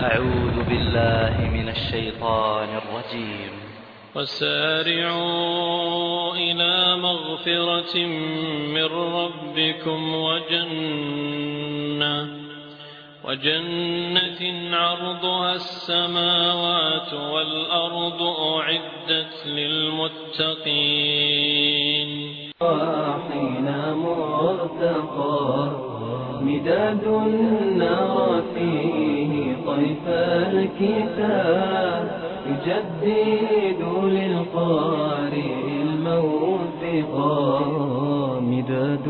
أعوذ بالله من الشيطان الرجيم. وسارعوا إلى مغفرة من ربكم وجنة عرضها السماوات والأرض أعدت للمتقين. حين مرتقى مداد النار فيه طيف الكتاب يجدد للقارئ الموثقا مداد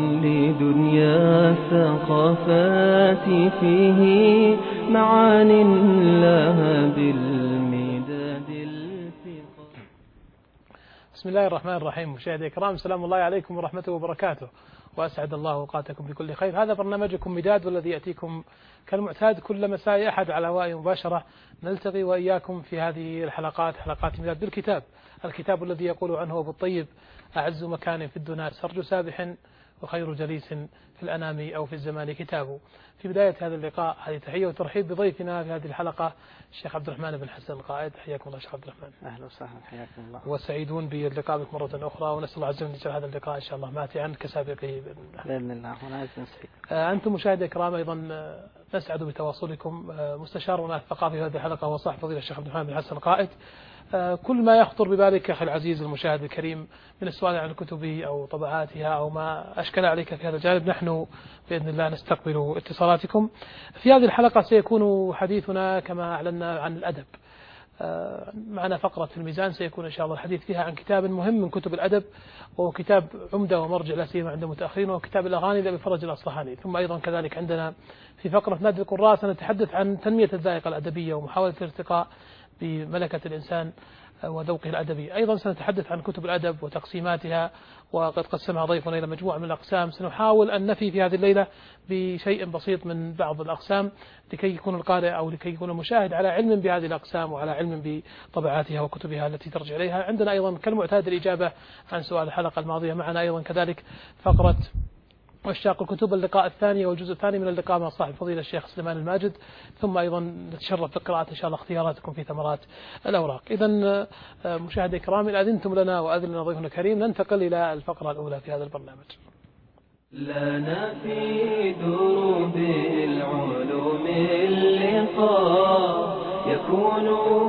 لدنيا الثقافات فيه معان لها بالمداد الثقا. بسم الله الرحمن الرحيم. مشاهدي الكرام، سلام الله عليكم ورحمته وبركاته، وأسعد الله أوقاتكم بكل خير. هذا برنامجكم مداد، والذي يأتيكم كالمعتاد كل مساء أحد على هواء مباشرة. نلتقي وإياكم في هذه الحلقات، حلقات مداد بالكتاب، الكتاب الذي يقول عنه أبو الطيب: أعز مكان في الدنا سرج سابح، وخير جليس في الأنام أو في الزمان كتابه. في بداية هذا اللقاء هذه تحية وترحيب بضيفنا في هذه الحلقة الشيخ عبد الرحمن بن حسن القائد. حياكم الله شيخ عبد الرحمن. أهلا وسهلا، حياكم الله. وسعيدون باللقاء بكم مرة أخرى، ونسأل الله عز وجل أن يجعل هذا اللقاء إن شاء الله ماتعا كسابقه بإذن الله. أنتم مشاهدي الكرام أيضا نسعد بتواصلكم. مستشارنا الثقافي في هذه الحلقة هو صاحب فضيلة الشيخ عبد الرحمن بن حسن القائد. كل ما يخطر ببالك أخي العزيز المشاهد الكريم من السؤال عن الكتب أو طبعاتها أو ما أشكل عليك في هذا الجانب، نحن بإذن الله نستقبل اتصالاتكم. في هذه الحلقة سيكون حديثنا كما أعلنا عن الأدب. معنا فقرة في الميزان سيكون إن شاء الله الحديث فيها عن كتاب مهم من كتب الأدب، وهو كتاب عمدة ومرجع لا سيما عند المتأخرين، وهو كتاب الأغاني لأبي فرج الأصفهاني. ثم أيضا كذلك عندنا في فقرة نادي القراء سنتحدث عن تنمية الذائقة الأدبية ومحاولة الارتقاء بملكة الإنسان وذوقه الأدبي. أيضا سنتحدث عن كتب الأدب وتقسيماتها، وقد قسمها ضيفنا إلى مجموعة من الأقسام. سنحاول أن نفي في هذه الليلة بشيء بسيط من بعض الأقسام لكي يكون القارئ أو لكي يكون المشاهد على علم بهذه الأقسام وعلى علم بطبعاتها وكتبها التي ترجع إليها. عندنا أيضا كالمعتاد الإجابة عن سؤال الحلقة الماضية. معنا أيضا كذلك فقرة واشتاق الكتب، اللقاء الثاني والجزء الثاني من اللقاء مع صاحب فضيلة الشيخ سليمان الماجد. ثم أيضا نتشرف بقراءة إن شاء الله اختياراتكم في ثمرات الأوراق. إذا مشاهدي الكرام، إن أذنتم لنا وأذن لنا ضيفنا الكريم ننتقل إلى الفقرة الأولى في هذا البرنامج. لنا في دروب العلوم اللقاء يكون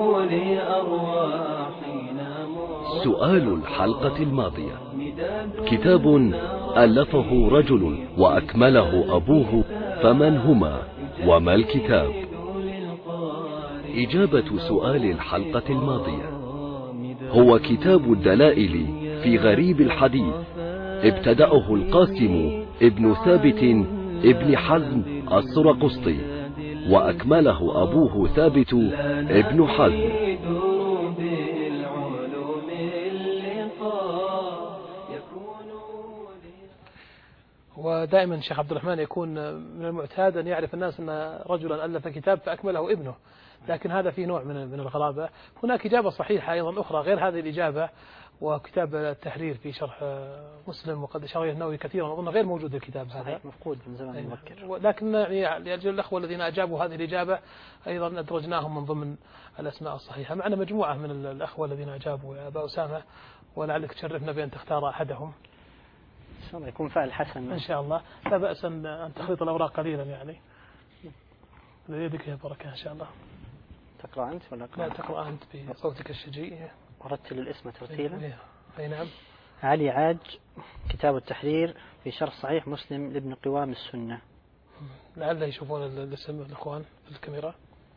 لأرواحنا سؤال الحلقة الماضية: كتاب ألفه رجل وأكمله أبوه، فمن هما وما الكتاب؟ إجابة سؤال الحلقة الماضية: هو كتاب الدلائل في غريب الحديث، ابتدأه القاسم ابن ثابت ابن حزم السرقسطي، وأكمله أبوه ثابت ابن حزم. ودائما شيخ عبد الرحمن يكون من المعتاد أن يعرف الناس أن رجلا ألف كتاب فأكمله ابنه، لكن هذا فيه نوع من الغرابة. هناك إجابة صحيحة أيضا أخرى غير هذه الإجابة، وكتاب التحرير في شرح مسلم، وقد شرحه النووي كثيرا، أظن غير موجود الكتاب هذا، مفقود من زمان مبكر. لكن يعني لأجل الأخوة الذين أجابوا هذه الإجابة أيضا أدرجناهم من ضمن الأسماء الصحيحة. معنا مجموعة من الأخوة الذين أجابوا يا أبا أسامة، ولعلك تشرفنا بأن تختار أحدهم. إن شاء الله يكون فعل حسن إن شاء الله. لا بأس أن تخلط الأوراق قليلا يعني بيدك يا بركة إن شاء الله. تقرأ أنت ولا لا، تقرأ أنت بصوتك الشجي. ورتل الاسم ترتيلا. أي نعم. علي عاج، كتاب التحرير في شرح صحيح مسلم لابن قوام السنة. لعل يشوفون الاسم الأخوان في الكاميرا.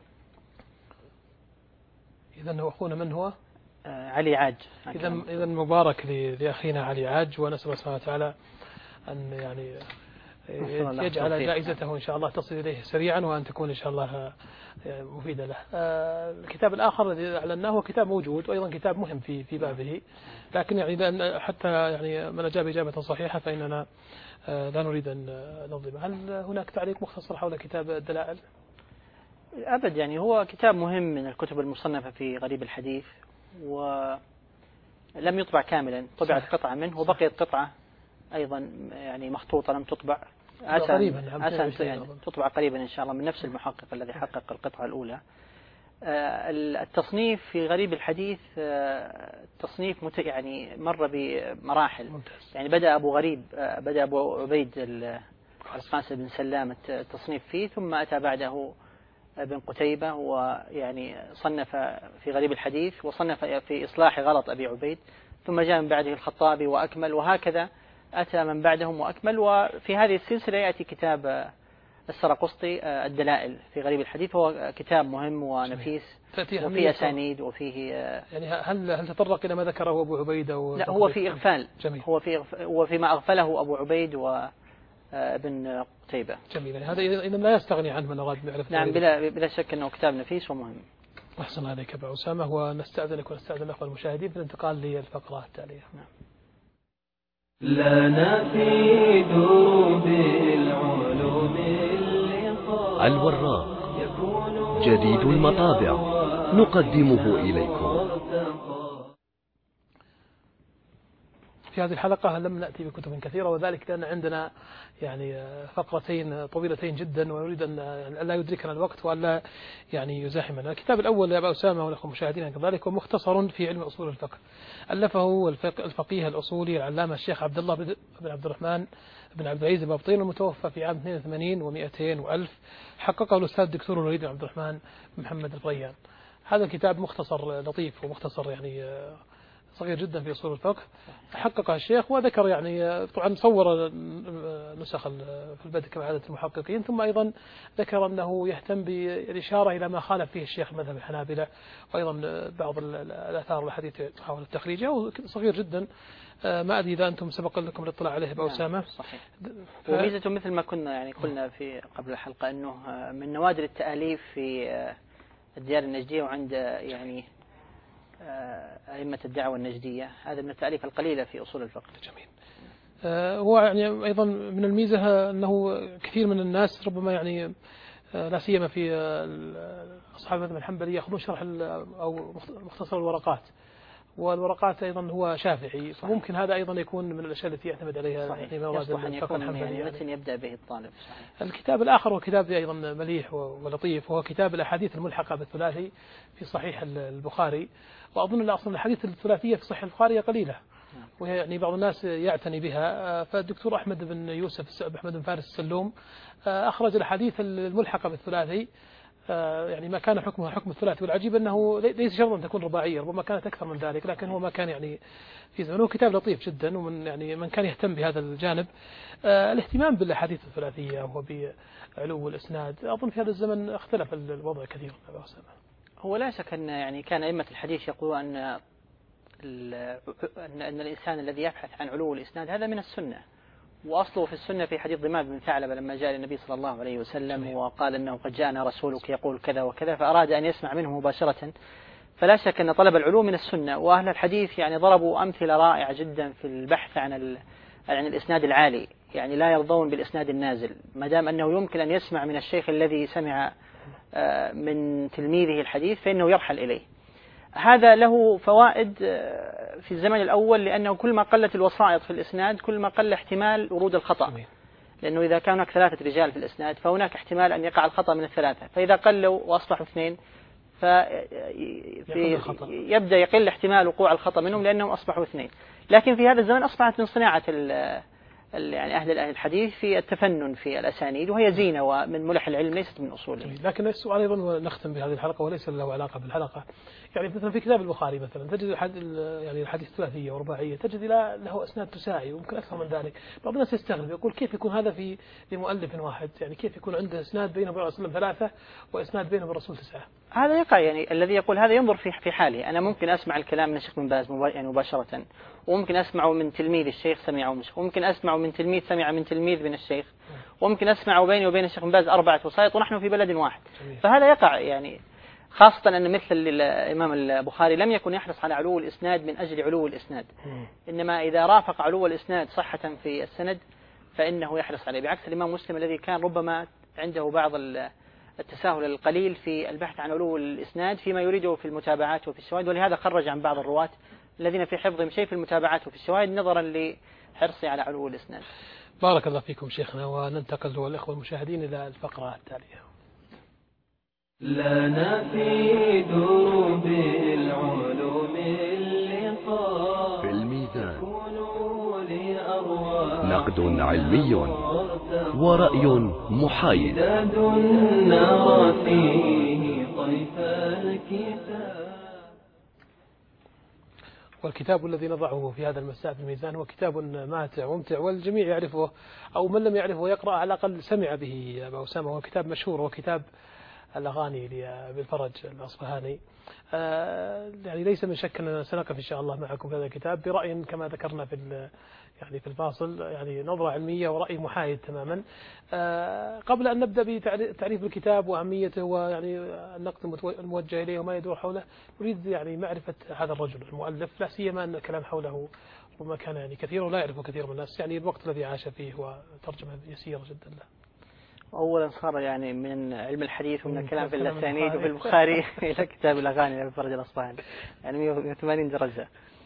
إذا هو أخونا من هو؟ علي عاج. إذا مبارك لأخينا علي عاج، ونسأل الله سبحانه وتعالى أن يعني يجعل جائزته إن شاء الله تصل إليه سريعا، وأن تكون إن شاء الله مفيدة له. الكتاب الآخر الذي أعلناه هو كتاب موجود، وأيضا كتاب مهم في بابه، لكن يعني حتى يعني من أجاب إجابة صحيحة فإننا لا نريد أن نظلم. هل هناك تعليق مختصر حول كتاب الدلائل؟ أبد، يعني هو كتاب مهم من الكتب المصنفة في غريب الحديث، ولم يطبع كاملا، طبعت قطعة منه وبقيت قطعة أيضا يعني مخطوطة لم تطبع. عسى يعني تطبع قريبا إن شاء الله من نفس المحقق الذي حقق القطعة الأولى. التصنيف في غريب الحديث تصنيف يعني مر بمراحل. يعني بدأ أبو عبيد القاسم بن سلام التصنيف فيه، ثم أتى بعده ابن قتيبة ويعني صنف في غريب الحديث، وصنف في إصلاح غلط أبي عبيد، ثم جاء من بعده الخطابي وأكمل، وهكذا أتى من بعدهم وأكمل. وفي هذه السلسلة يأتي كتاب السرقسطي الدلائل في غريب الحديث، هو كتاب مهم ونفيس وفيه أسانيد وفيه يعني هل تطرق إلى ما ذكره أبو عبيد لا، هو في إغفال. جميل. هو فيما أغفله أبو عبيد وابن قتيبة. جميل. يعني هذا إذا لا يستغني عنه من أراد يعرف. نعم، بلا شك أنه كتاب نفيس ومهم. أحسن عليك أبو أسامة، ونستأذنك ونستأذن الأخوة المشاهدين في الانتقال للفقرة التالية. نعم. لنا في دروب العلوم الوراق جديد المطابع نقدمه إليكم. في هذه الحلقة لم نأتي بكتب كثيرة، وذلك لأن عندنا يعني فقرتين طويلتين جدا، ونريد أن لا يدركنا الوقت وألا يعني يزاحمنا. الكتاب الأول يا أبا أسامة والأخوة المشاهدين كذلك، ومختصر في علم أصول الفقه، ألفه الفقيه الأصولي العلامة الشيخ عبد الله بن عبد الرحمن بن عبد العزيز البابطين، المتوفى في عام 82 و200 وألف، حققه الأستاذ الدكتور الوليد بن عبد الرحمن محمد الريان. هذا الكتاب مختصر لطيف ومختصر يعني صغير جدا في أصول الفقه، حققه الشيخ وذكر يعني طبعا صور نسخ في البدء كما عادة المحققين، ثم أيضا ذكر أنه يهتم بالإشارة إلى ما خالف فيه الشيخ مذهب الحنابلة، وأيضا بعض الآثار والحديث حول تخريجه، صغير جدا. ما أدري إذا أنتم سبق لكم الاطلاع عليه أبو أسامة. صحيح. وميزته مثل ما كنا يعني قلنا في قبل الحلقة أنه من نوادر التأليف في الديار النجدية وعند يعني أئمة الدعوة النجدية، هذا من التأليف القليلة في أصول الفقه. جميل. هو يعني أيضا من الميزة أنه كثير من الناس ربما يعني لا سيما في أصحاب المذهب الحنبلي يأخذون شرح أو مختصر الورقات، والورقات أيضا هو شافعي، فممكن هذا أيضا يكون من الأشياء التي يعتمد عليها في مواد الفقه الحنبلي، يعني متن يبدأ به الطالب. صحيح. الكتاب الآخر هو كتاب أيضا مليح ولطيف، وهو كتاب الأحاديث الملحقة بالثلاثي في صحيح البخاري، وأظن أن أصلا الأحاديث الثلاثية في صحيح البخاري قليلة، وهي يعني بعض الناس يعتني بها. فالدكتور أحمد بن يوسف أحمد بن فارس السلوم أخرج الأحاديث الملحقة بالثلاثي، يعني ما كان حكمها حكم الثلاثي، والعجيب أنه ليس شرطا أن تكون رباعية، ربما كانت أكثر من ذلك، لكن هو ما كان يعني في زمنه. كتاب لطيف جدا، ومن يعني من كان يهتم بهذا الجانب الاهتمام بالأحاديث الثلاثية وبعلو الإسناد. أظن في هذا الزمن اختلف الوضع كثيرا. هو لا شك أن يعني كان أئمة الحديث يقولون أن الإنسان الذي يبحث عن علو الإسناد هذا من السنة، وأصله في السنة في حديث ضمام بن ثعلبة لما جاء للنبي صلى الله عليه وسلم وقال أنه قد جاءنا رسولك يقول كذا وكذا، فأراد أن يسمع منه مباشرة. فلا شك أن طلب العلوم من السنة، وأهل الحديث يعني ضربوا أمثلة رائعة جدا في البحث عن الإسناد العالي، يعني لا يرضون بالإسناد النازل ما دام أنه يمكن أن يسمع من الشيخ الذي سمع من تلميذه الحديث فإنه يرحل إليه. هذا له فوائد في الزمن الأول، لأنه كل ما قلت الوسائط في الإسناد كل ما قل احتمال ورود الخطأ، لأنه إذا كان هناك 3 رجال في الإسناد فهناك احتمال أن يقع الخطأ من ال3، فإذا قلوا وأصبحوا 2 يبدأ يقل احتمال وقوع الخطأ منهم لأنهم أصبحوا 2. لكن في هذا الزمن أصبحت من صناعة يعني أهل الحديث في التفنن في الأسانيد، وهي زينة ومن ملح العلم ليست من أصوله. لكن السؤال أيضا نختم بهذه الحلقة وليس له علاقة بالحلقة، يعني مثلا في كتاب البخاري مثلا تجد يعني الحديث ثلاثية ورباعية، تجد له أسناد تساعي وممكن أكثر من ذلك. بعض الناس يستغرب يقول كيف يكون هذا في مؤلف واحد، يعني كيف يكون عنده إسناد بين الرسول صلى الله عليه وسلم 3 وإسناد بينه وبين 9. هذا يقع، يعني الذي يقول هذا ينظر في حاله. أنا ممكن أسمع الكلام من الشيخ بن باز يعني مباشرة، وممكن أسمعه من تلميذ الشيخ سمعه من الشيخ، وممكن أسمعه من تلميذ سمع من تلميذ من الشيخ، وممكن أسمعه بيني وبين الشيخ بن باز 4 وسائط ونحن في بلد واحد. فهذا يقع، يعني خاصة أن مثل الإمام البخاري لم يكن يحرص على علو الإسناد من أجل علو الإسناد، إنما إذا رافق علو الإسناد صحة في السند فإنه يحرص عليه، بعكس الإمام مسلم الذي كان ربما عنده بعض التساهل القليل في البحث عن علو الإسناد فيما يريده في المتابعات وفي الشواهد، ولهذا خرج عن بعض الرواة الذين في حفظهم شيء في المتابعات وفي الشواهد نظرا لحرصه على علو الإسناد. بارك الله فيكم شيخنا، وننتقل والإخوة المشاهدين إلى الفقرة التالية. لنا في دروب العلوم اللقاء في الميزان نقد علمي ورأي محايد. نرى فيه طيف الكتاب. والكتاب الذي نضعه في هذا المساء في الميزان هو كتاب ماتع وممتع، والجميع يعرفه، أو من لم يعرفه يقرأ على الأقل سمع به أبا أسامة. هو كتاب مشهور، وكتاب الأغاني لأبي الفرج الأصفهاني. يعني ليس من شك أننا سنقف إن شاء الله معكم في هذا الكتاب برأي كما ذكرنا في الفاصل، يعني نظرة علمية ورأي محايد تماما. قبل أن نبدأ بتعريف الكتاب وأهميته ويعني النقد الموجه إليه وما يدور حوله، نريد يعني معرفة هذا الرجل المؤلف، لا سيما أن الكلام حوله ربما كان يعني كثير ولا يعرفه كثير من الناس، يعني الوقت الذي عاش فيه وترجمة يسيرة جدا له. أولا صار يعني من علم الحديث ومن الكلام في الأسانيد وفي البخاري إلى كتاب الأغاني لأبي الفرج الأصفهاني، يعني 180 درجة.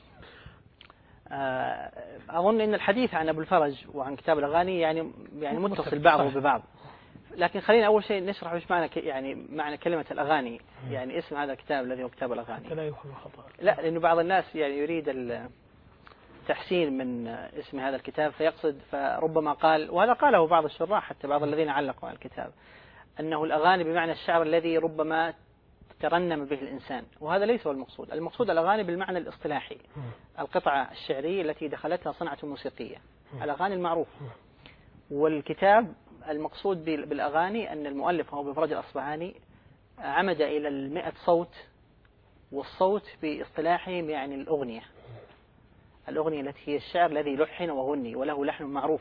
أظن أن الحديث عن أبو الفرج وعن كتاب الأغاني يعني متصل بعضه ببعض، لكن خلينا أول شيء نشرح وش معنى معنى كلمة الأغاني، يعني اسم هذا الكتاب الذي هو كتاب الأغاني. لا، لأنه بعض الناس يعني يريد التحسين من اسم هذا الكتاب فيقصد، فربما قال، وهذا قاله بعض الشراح حتى بعض الذين علقوا على الكتاب، أنه الأغاني بمعنى الشعر الذي ربما ترنم به الإنسان، وهذا ليس هو المقصود. المقصود الأغاني بالمعنى الاصطلاحي، القطعة الشعرية التي دخلتها صنعة موسيقية، الأغاني المعروفة. والكتاب المقصود بالأغاني أن المؤلف هو أبو الفرج الأصفهاني عمد إلى 100 صوت، والصوت باصطلاحهم يعني الأغنية التي هي الشعر الذي لحن وغني وله لحن معروف.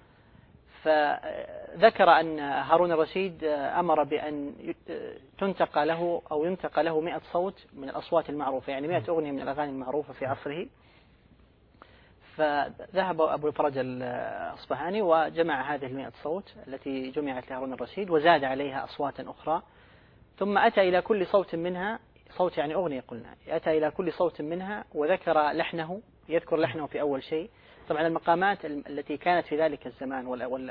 فذكر أن هارون الرشيد أمر بأن تنتقى له أو ينتقى له 100 صوت من الأصوات المعروفة، يعني 100 أغنية من الأغاني المعروفة في عصره. فذهب أبو الفرج الأصفهاني وجمع هذه 100 صوت التي جمعت لهارون الرشيد وزاد عليها أصوات أخرى، ثم أتى إلى كل صوت منها، صوت يعني أغنية قلنا، أتى إلى كل صوت منها وذكر لحنه، يذكر لحنه في أول شيء. طبعا المقامات التي كانت في ذلك الزمان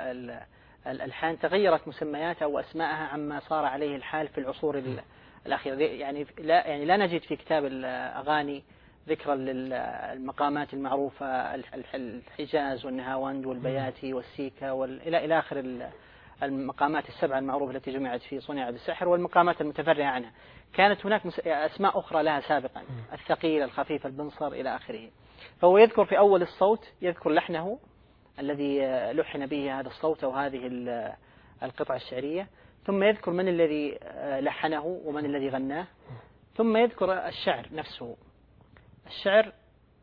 والألحان تغيرت مسمياتها وأسماءها عما صار عليه الحال في العصور الأخيرة، يعني لا نجد في كتاب الأغاني ذكرا للمقامات المعروفة، الحجاز والنهاوند والبياتي والسيكا إلى آخر المقامات السبعة المعروفة التي جمعت في صنع بالسحر، والمقامات المتفرعة عنها. كانت هناك أسماء أخرى لها سابقا، الثقيل، الخفيف، البنصر إلى آخره. فهو يذكر في أول الصوت، يذكر لحنه الذي لحن به هذا الصوت أو هذه القطعة الشعرية، ثم يذكر من الذي لحنه ومن الذي غناه، ثم يذكر الشعر نفسه. الشعر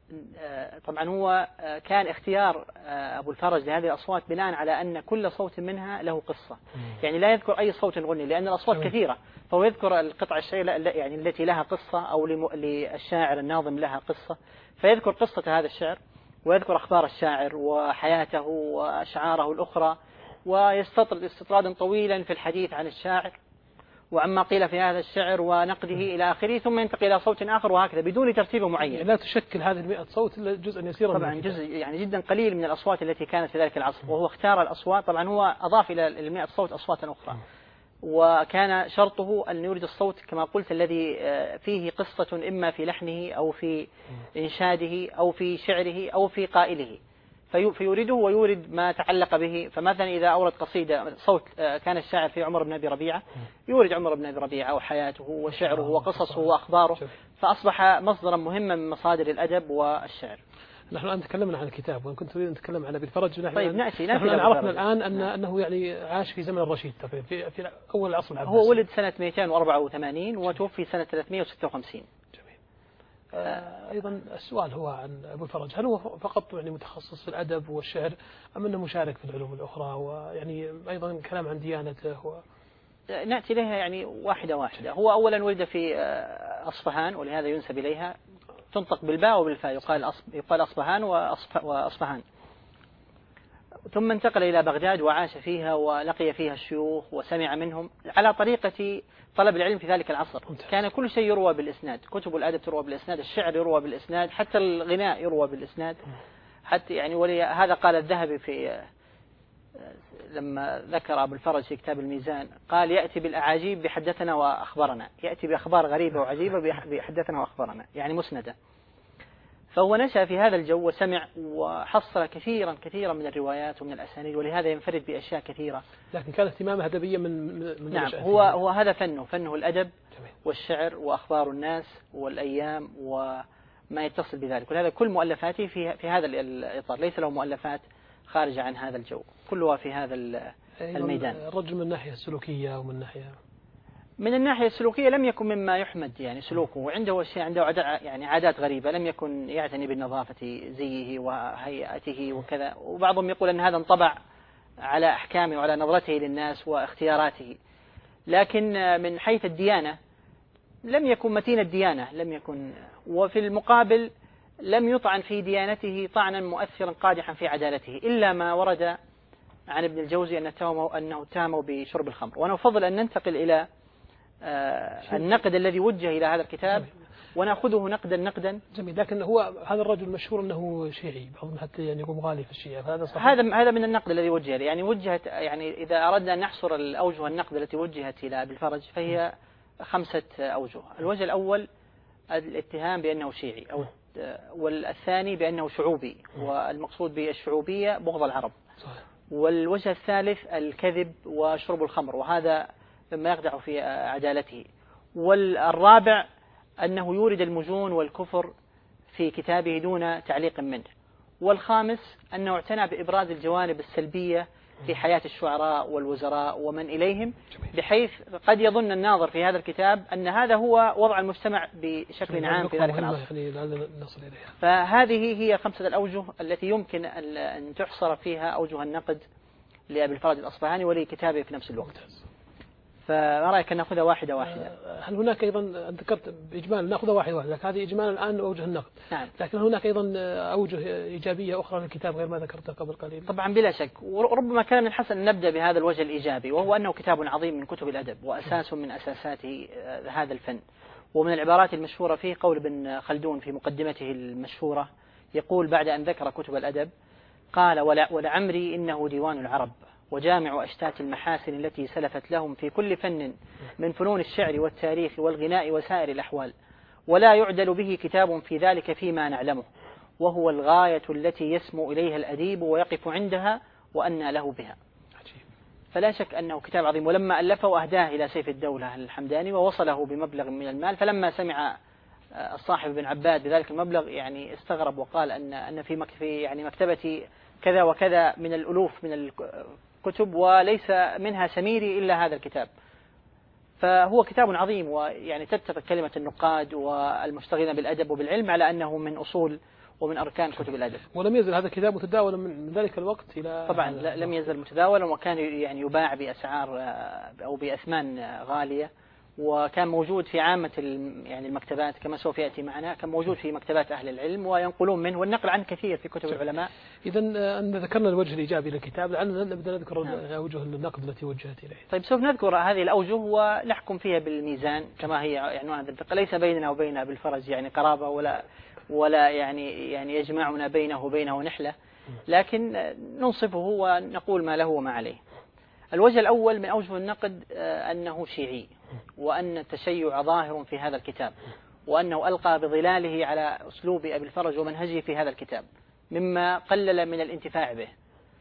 طبعا هو كان اختيار أبو الفرج لهذه الأصوات بناء على أن كل صوت منها له قصة، يعني لا يذكر أي صوت غني لأن الأصوات كثيرة، فهو يذكر القطعة الشعرية يعني التي لها قصة أو للشاعر الناظم لها قصة، فيذكر قصة هذا الشعر ويذكر أخبار الشاعر وحياته وأشعاره الأخرى، ويستطرد استطرادا طويلا في الحديث عن الشاعر وعما قيل في هذا الشعر ونقده إلى آخره، ثم ينتقل إلى صوت آخر وهكذا بدون ترتيب معين. يعني لا تشكل هذه 100 صوت إلا جزءا يسيرا، طبعا جزء يعني جدا قليل من الأصوات التي كانت في ذلك العصر، وهو اختار الأصوات. طبعا هو أضاف إلى 100 صوت أصواتا أخرى، وكان شرطه أن يورد الصوت كما قلت الذي فيه قصة إما في لحنه أو في إنشاده أو في شعره أو في قائله، فيورده ويورد ما تعلق به. فمثلا إذا أورد قصيدة صوت كان الشاعر في عمر بن أبي ربيعة، يورد عمر بن أبي ربيعة وحياته وشعره وقصصه وأخباره، فأصبح مصدرا مهما من مصادر الأدب والشعر. نحن الآن تكلمنا عن الكتاب، وإن كنت تريد أن نتكلم عن أبي الفرج. طيب نحن عرفنا الآن أنه يعني عاش في زمن الرشيد في أول العصر العباسي. هو ولد سنة 284 وتوفي سنة 356. أيضا السؤال هو عن أبو الفرج، هل هو فقط يعني متخصص في الأدب والشعر أم أنه مشارك في العلوم الأخرى، ويعني أيضا كلام عن ديانته نأتي لها يعني واحدة واحدة. هو أولا ولد في أصفهان ولهذا ينسب إليها، تنطق بالباء وبالفاء، يقال أصفهان وأصفهان. ثم انتقل إلى بغداد وعاش فيها ولقي فيها الشيوخ وسمع منهم على طريقة طلب العلم في ذلك العصر. كان كل شيء يروى بالإسناد، كتب الأدب تروى بالإسناد، الشعر يروى بالإسناد، حتى الغناء يروى بالإسناد، حتى يعني ولهذا قال الذهبي لما ذكر أبو الفرج في كتاب الميزان قال يأتي بالأعاجيب بحدثنا وأخبرنا، يأتي بأخبار غريبة وعجيبة بحدثنا وأخبرنا، يعني مسندة. فهو نشأ في هذا الجو وسمع وحصل كثيرا من الروايات ومن الأسانيد، ولهذا ينفرد بأشياء كثيرة. لكن كان اهتمامه أدبيا من نعم، هو هذا فنه الأدب والشعر وأخبار الناس والأيام وما يتصل بذلك، ولهذا كل مؤلفاته في هذا الإطار، ليس له مؤلفات خارجة عن هذا الجو، كلها في هذا الميدان. الرجل من الناحية السلوكية ومن الناحية السلوكية لم يكن مما يحمد يعني سلوكه، وعنده يعني عادات غريبة، لم يكن يعتني بالنظافة زيه وهيئته وكذا، وبعضهم يقول أن هذا انطبع على أحكامه وعلى نظرته للناس واختياراته. لكن من حيث الديانة لم يكن متين الديانة، وفي المقابل لم يطعن في ديانته طعنا مؤثرا قادحا في عدالته، إلا ما ورد عن ابن الجوزي أنه اتهمه بشرب الخمر. وأنا أفضل أن ننتقل إلى النقد الذي وجه إلى هذا الكتاب ونأخذه نقدا جميل. لكن هو هذا الرجل مشهور أنه شيعي، بعضهم حتى يعني يقول مغالي في الشيعة، فهذا صحيح؟ هذا من النقد الذي وجه، يعني وجهت، يعني إذا أردنا أن نحصر الأوجه النقد التي وجهت إلى أبي الفرج فهي 5 أوجه. الوجه الأول الاتهام بأنه شيعي، والثاني بأنه شعوبي، والمقصود بالشعوبية بغض العرب. صحيح. والوجه الثالث الكذب وشرب الخمر، وهذا مما يقدح في عدالته. والرابع أنه يورد المجون والكفر في كتابه دون تعليق منه. والخامس أنه اعتنى بإبراز الجوانب السلبية في حياة الشعراء والوزراء ومن إليهم، بحيث قد يظن الناظر في هذا الكتاب أن هذا هو وضع المجتمع بشكل عام في ذلك العصر. فهذه هي 5 الأوجه التي يمكن أن تحصر فيها أوجه النقد لأبي الفرج الأصفهاني ولكتابه في نفس الوقت. فما رأيك أن نأخذها واحدة؟ هل هناك أيضا، ذكرت بإجمال نأخذها واحدة، لكن هذه إجمال الآن أوجه النقد. نعم. لكن هناك أيضا أوجه إيجابية أخرى للكتاب غير ما ذكرته قبل قليل. طبعا بلا شك، وربما كان من الحسن أن نبدأ بهذا الوجه الإيجابي، وهو أنه كتاب عظيم من كتب الأدب وأساس من أساسات هذا الفن. ومن العبارات المشهورة فيه قول ابن خلدون في مقدمته المشهورة، يقول بعد أن ذكر كتب الأدب قال: ولعمري إنه ديوان العرب وجامع أشتات المحاسن التي سلفت لهم في كل فن من فنون الشعر والتاريخ والغناء وسائر الأحوال، ولا يعدل به كتاب في ذلك فيما نعلمه، وهو الغاية التي يسمو إليها الأديب ويقف عندها وأنى له بها. فلا شك أنه كتاب عظيم. ولما ألفه أهداه إلى سيف الدولة الحمداني ووصله بمبلغ من المال، فلما سمع الصاحب بن عباد بذلك المبلغ يعني استغرب وقال أن في يعني مكتبتي كذا وكذا من الألوف من الكتب وليس منها سميري إلا هذا الكتاب. فهو كتاب عظيم، ويعني تتفق كلمة النقاد والمشتغلين بالأدب وبالعلم على أنه من أصول ومن أركان كتب الأدب. ولم يزل هذا الكتاب متداولا من ذلك الوقت إلى طبعا لم يزل متداولا، وكان يعني يباع بأسعار أو بأثمان غالية، وكان موجود في عامة يعني المكتبات كما سوف يأتي معنا، كان موجود في مكتبات أهل العلم وينقلون منه، والنقل عنه كثير في كتب العلماء. إذا أن ذكرنا الوجه الإيجابي للكتاب، لعلنا نبدأ نذكر أوجه النقد التي وجهت إليه. طيب سوف نذكر هذه الأوجه ونحكم فيها بالميزان كما هي عنوان الدقة. ليس بيننا وبين أبي الفرج يعني قرابة ولا يعني يجمعنا بينه وبينه نحلة، لكن ننصفه ونقول ما له وما عليه. الوجه الأول من أوجه النقد أنه شيعي، وأن التشيع ظاهر في هذا الكتاب، وأنه ألقى بظلاله على أسلوب أبي الفرج ومنهجه في هذا الكتاب مما قلل من الانتفاع به.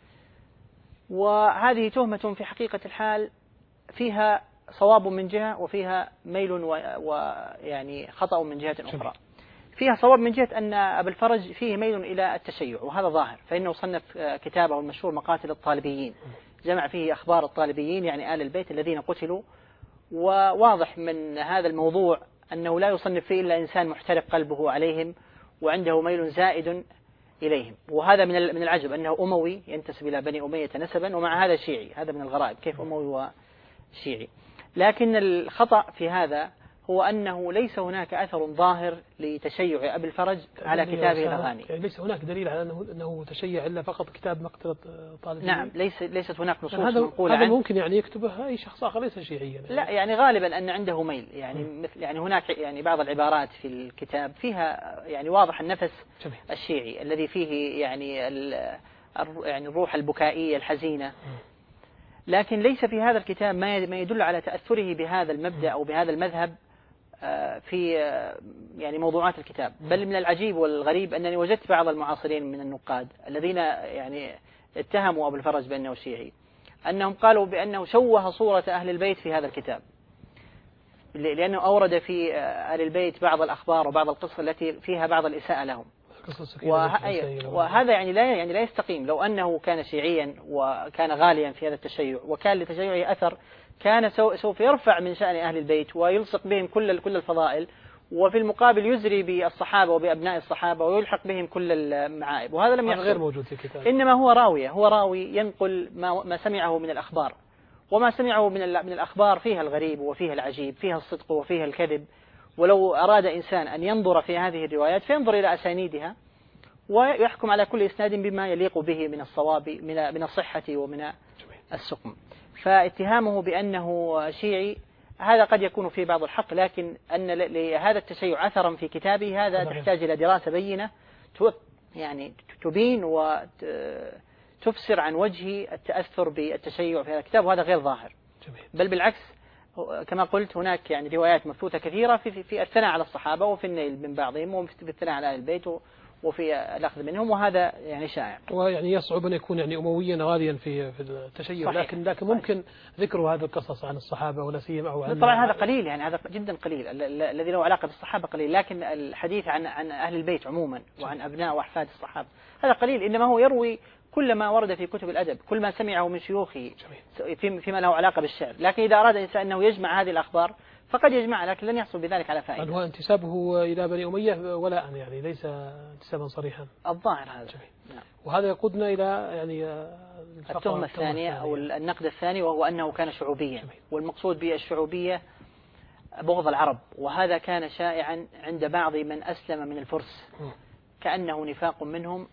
وهذه تهمة في حقيقة الحال فيها صواب من جهة وفيها ميل ويعني خطأ من جهة أخرى. فيها صواب من جهة أن أبي الفرج فيه ميل إلى التشيع، وهذا ظاهر، فإنه صنف كتابه المشهور مقاتل الطالبيين، جمع فيه أخبار الطالبيين يعني آل البيت الذين قتلوا. وواضح من هذا الموضوع أنه لا يصنف فيه إلا إنسان محترق قلبه عليهم وعنده ميل زائد إليهم. وهذا من العجب أنه أموي ينتسب إلى بني أمية نسبا، ومع هذا شيعي. هذا من الغرائب، كيف أموي وشيعي؟ لكن الخطأ في هذا هو أنه ليس هناك أثر ظاهر لتشيع أبي الفرج على كتابه الأغاني. يعني ليس هناك دليل على أنه تشيع إلا فقط كتاب مقتل الطالبين. نعم، ليست هناك نصوص منقولة عنه. هذا ممكن يعني يكتبه أي شخص آخر ليس شيعيا. لا يعني غالبا أن عنده ميل، يعني مثل يعني هناك يعني بعض العبارات في الكتاب فيها يعني واضح النفس الشيعي الذي فيه يعني يعني الروح البكائية الحزينة. لكن ليس في هذا الكتاب ما يدل على تأثره بهذا المبدأ أو بهذا المذهب في يعني موضوعات الكتاب. بل من العجيب والغريب أنني وجدت بعض المعاصرين من النقاد الذين يعني اتهموا أبو الفرج بأنه شيعي، أنهم قالوا بأنه شوه صورة أهل البيت في هذا الكتاب، لأنه أورد في أهل البيت بعض الأخبار وبعض القصص التي فيها بعض الإساءة لهم. وهذا يعني لا يستقيم. لو أنه كان شيعيا وكان غاليا في هذا التشيع وكان لتشيعه أثر كان سوف يرفع من شأن أهل البيت ويلصق بهم كل الفضائل، وفي المقابل يزري بالصحابة وبأبناء الصحابة ويلحق بهم كل المعائب، وهذا لم يحصل. غير موجود في الكتاب. إنما هو راوي ينقل ما سمعه من الأخبار، وما سمعه من الأخبار فيها الغريب وفيها العجيب، فيها الصدق وفيها الكذب. ولو أراد إنسان أن ينظر في هذه الروايات فينظر إلى أسانيدها ويحكم على كل إسناد بما يليق به من الصواب من الصحة ومن السقم. فاتهامه بأنه شيعي هذا قد يكون فيه بعض الحق، لكن أن لهذا التشيع أثرا في كتابه هذا تحتاج إلى دراسة بينة يعني تبين وتفسر عن وجه التأثر بالتشيع في هذا الكتاب، وهذا غير ظاهر. بل بالعكس كما قلت هناك يعني روايات مبثوثة كثيرة في الثناء على الصحابة وفي النيل من بعضهم وفي الثناء على أهل البيت وفي الأخذ منهم، وهذا يعني شائع. ويعني يصعب أن يكون يعني أمويا غاليا في التشيع، لكن ممكن ذكر هذه القصص عن الصحابة ولا سيما أو عن طبعا هذا قليل، يعني هذا جدا قليل الذي له علاقة بالصحابة قليل، لكن الحديث عن أهل البيت عموما وعن أبناء وأحفاد الصحابة هذا قليل. إنما هو يروي كل ما ورد في كتب الأدب، كل ما سمعه من شيوخه فيما له علاقة بالشعر. لكن إذا أراد الإنسان أنه يجمع هذه الأخبار فقد يجمع، لكن لن يحصل بذلك على فائدة. هو انتسابه إلى بني أمية ولا يعني ليس انتسابا صريحا الظاهر هذا. نعم. وهذا يقودنا إلى يعني التهمة الثانية أو النقد الثاني، وهو أنه كان شعوبيا. والمقصود بالشعوبية بغض العرب، وهذا كان شائعا عند بعض من أسلم من الفرس، كأنه نفاق منهم،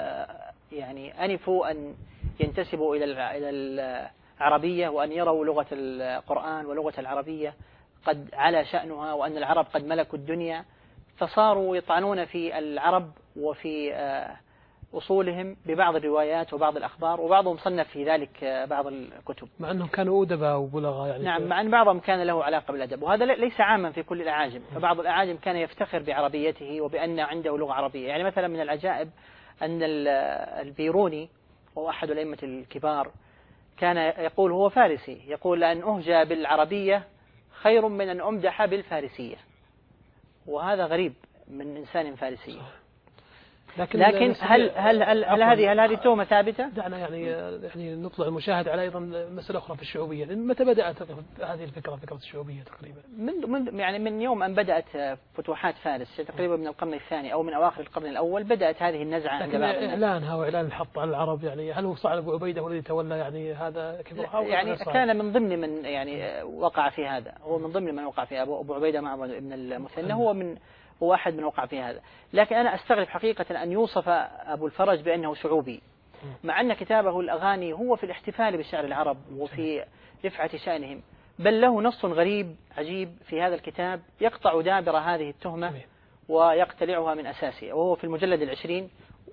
يعني أنفوا أن ينتسبوا إلى العربية وأن يروا لغة القرآن ولغة العربية قد على شأنها، وأن العرب قد ملكوا الدنيا، فصاروا يطعنون في العرب وفي أصولهم ببعض الروايات وبعض الأخبار، وبعضهم صنف في ذلك بعض الكتب، مع أنهم كانوا أدباء وبلغاء يعني. نعم، مع أن بعضهم كان له علاقة بالأدب، وهذا ليس عاما في كل الأعاجم. فبعض الأعاجم كان يفتخر بعربيته وبأن عنده لغة عربية. يعني مثلا من العجائب أن البيروني وهو أحد الأئمة الكبار كان يقول هو فارسي، يقول أن أهجى بالعربية خير من أن أمدح بالفارسية، وهذا غريب من إنسان فارسي. لكن هل هذه تهمة ثابتة؟ دعنا يعني نطلع المشاهد على أيضا مسألة أخرى في الشعوبية. متى بدأت هذه فكرة الشعوبية تقريبا؟ من يوم أن بدأت فتوحات فارس تقريبا من القرن الثاني أو من أواخر القرن الأول بدأت هذه النزعة عند بعض الناس. إعلانها وإعلان الحط على العرب، يعني هل هو صعب أبو عبيدة والذي تولى يعني هذا كبرها؟ يعني كان من ضمن من يعني وقع في هذا، هو من ضمن من وقع في أبو عبيدة معبد بن المثنى، هو أحد من وقع في هذا. لكن أنا أستغرب حقيقة أن يوصف أبو الفرج بأنه شعوبي، مع أن كتابه الأغاني هو في الاحتفال بشعر العرب وفي رفعة شأنهم، بل له نص غريب عجيب في هذا الكتاب يقطع دابر هذه التهمة ويقتلعها من أساسها، وهو في المجلد 20.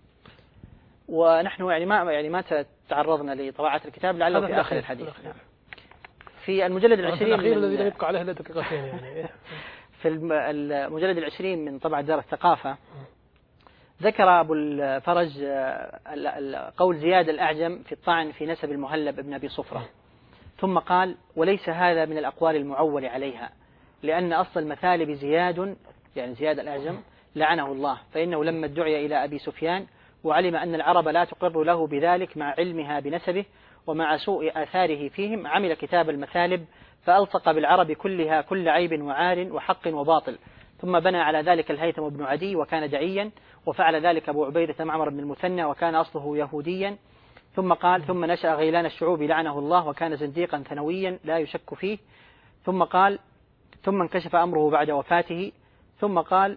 ونحن يعني ما تعرضنا لطباعة الكتاب، لعله في آخر الحديث. في المجلد 20 الأخير الذي لا يبقى عليه إلا دقيقتين يعني. في المجلد 20 من طبعة دار الثقافة ذكر أبو الفرج قول زياد الأعجم في الطعن في نسب المهلب ابن أبي صفرة، ثم قال: وليس هذا من الأقوال المعول عليها، لأن أصل المثالب زياد، يعني زياد الأعجم لعنه الله، فإنه لما ادعي إلى أبي سفيان وعلم أن العرب لا تقر له بذلك مع علمها بنسبه ومع سوء آثاره فيهم، عمل كتاب المثالب فألصق بالعرب كلها كل عيب وعار وحق وباطل، ثم بنى على ذلك الهيثم بن عدي وكان دعيا، وفعل ذلك أبو عبيدة معمر بن المثنى وكان أصله يهوديا، ثم قال: ثم نشأ غيلان الشعوب لعنه الله وكان زنديقا ثانويا لا يشك فيه، ثم قال: ثم انكشف أمره بعد وفاته، ثم قال: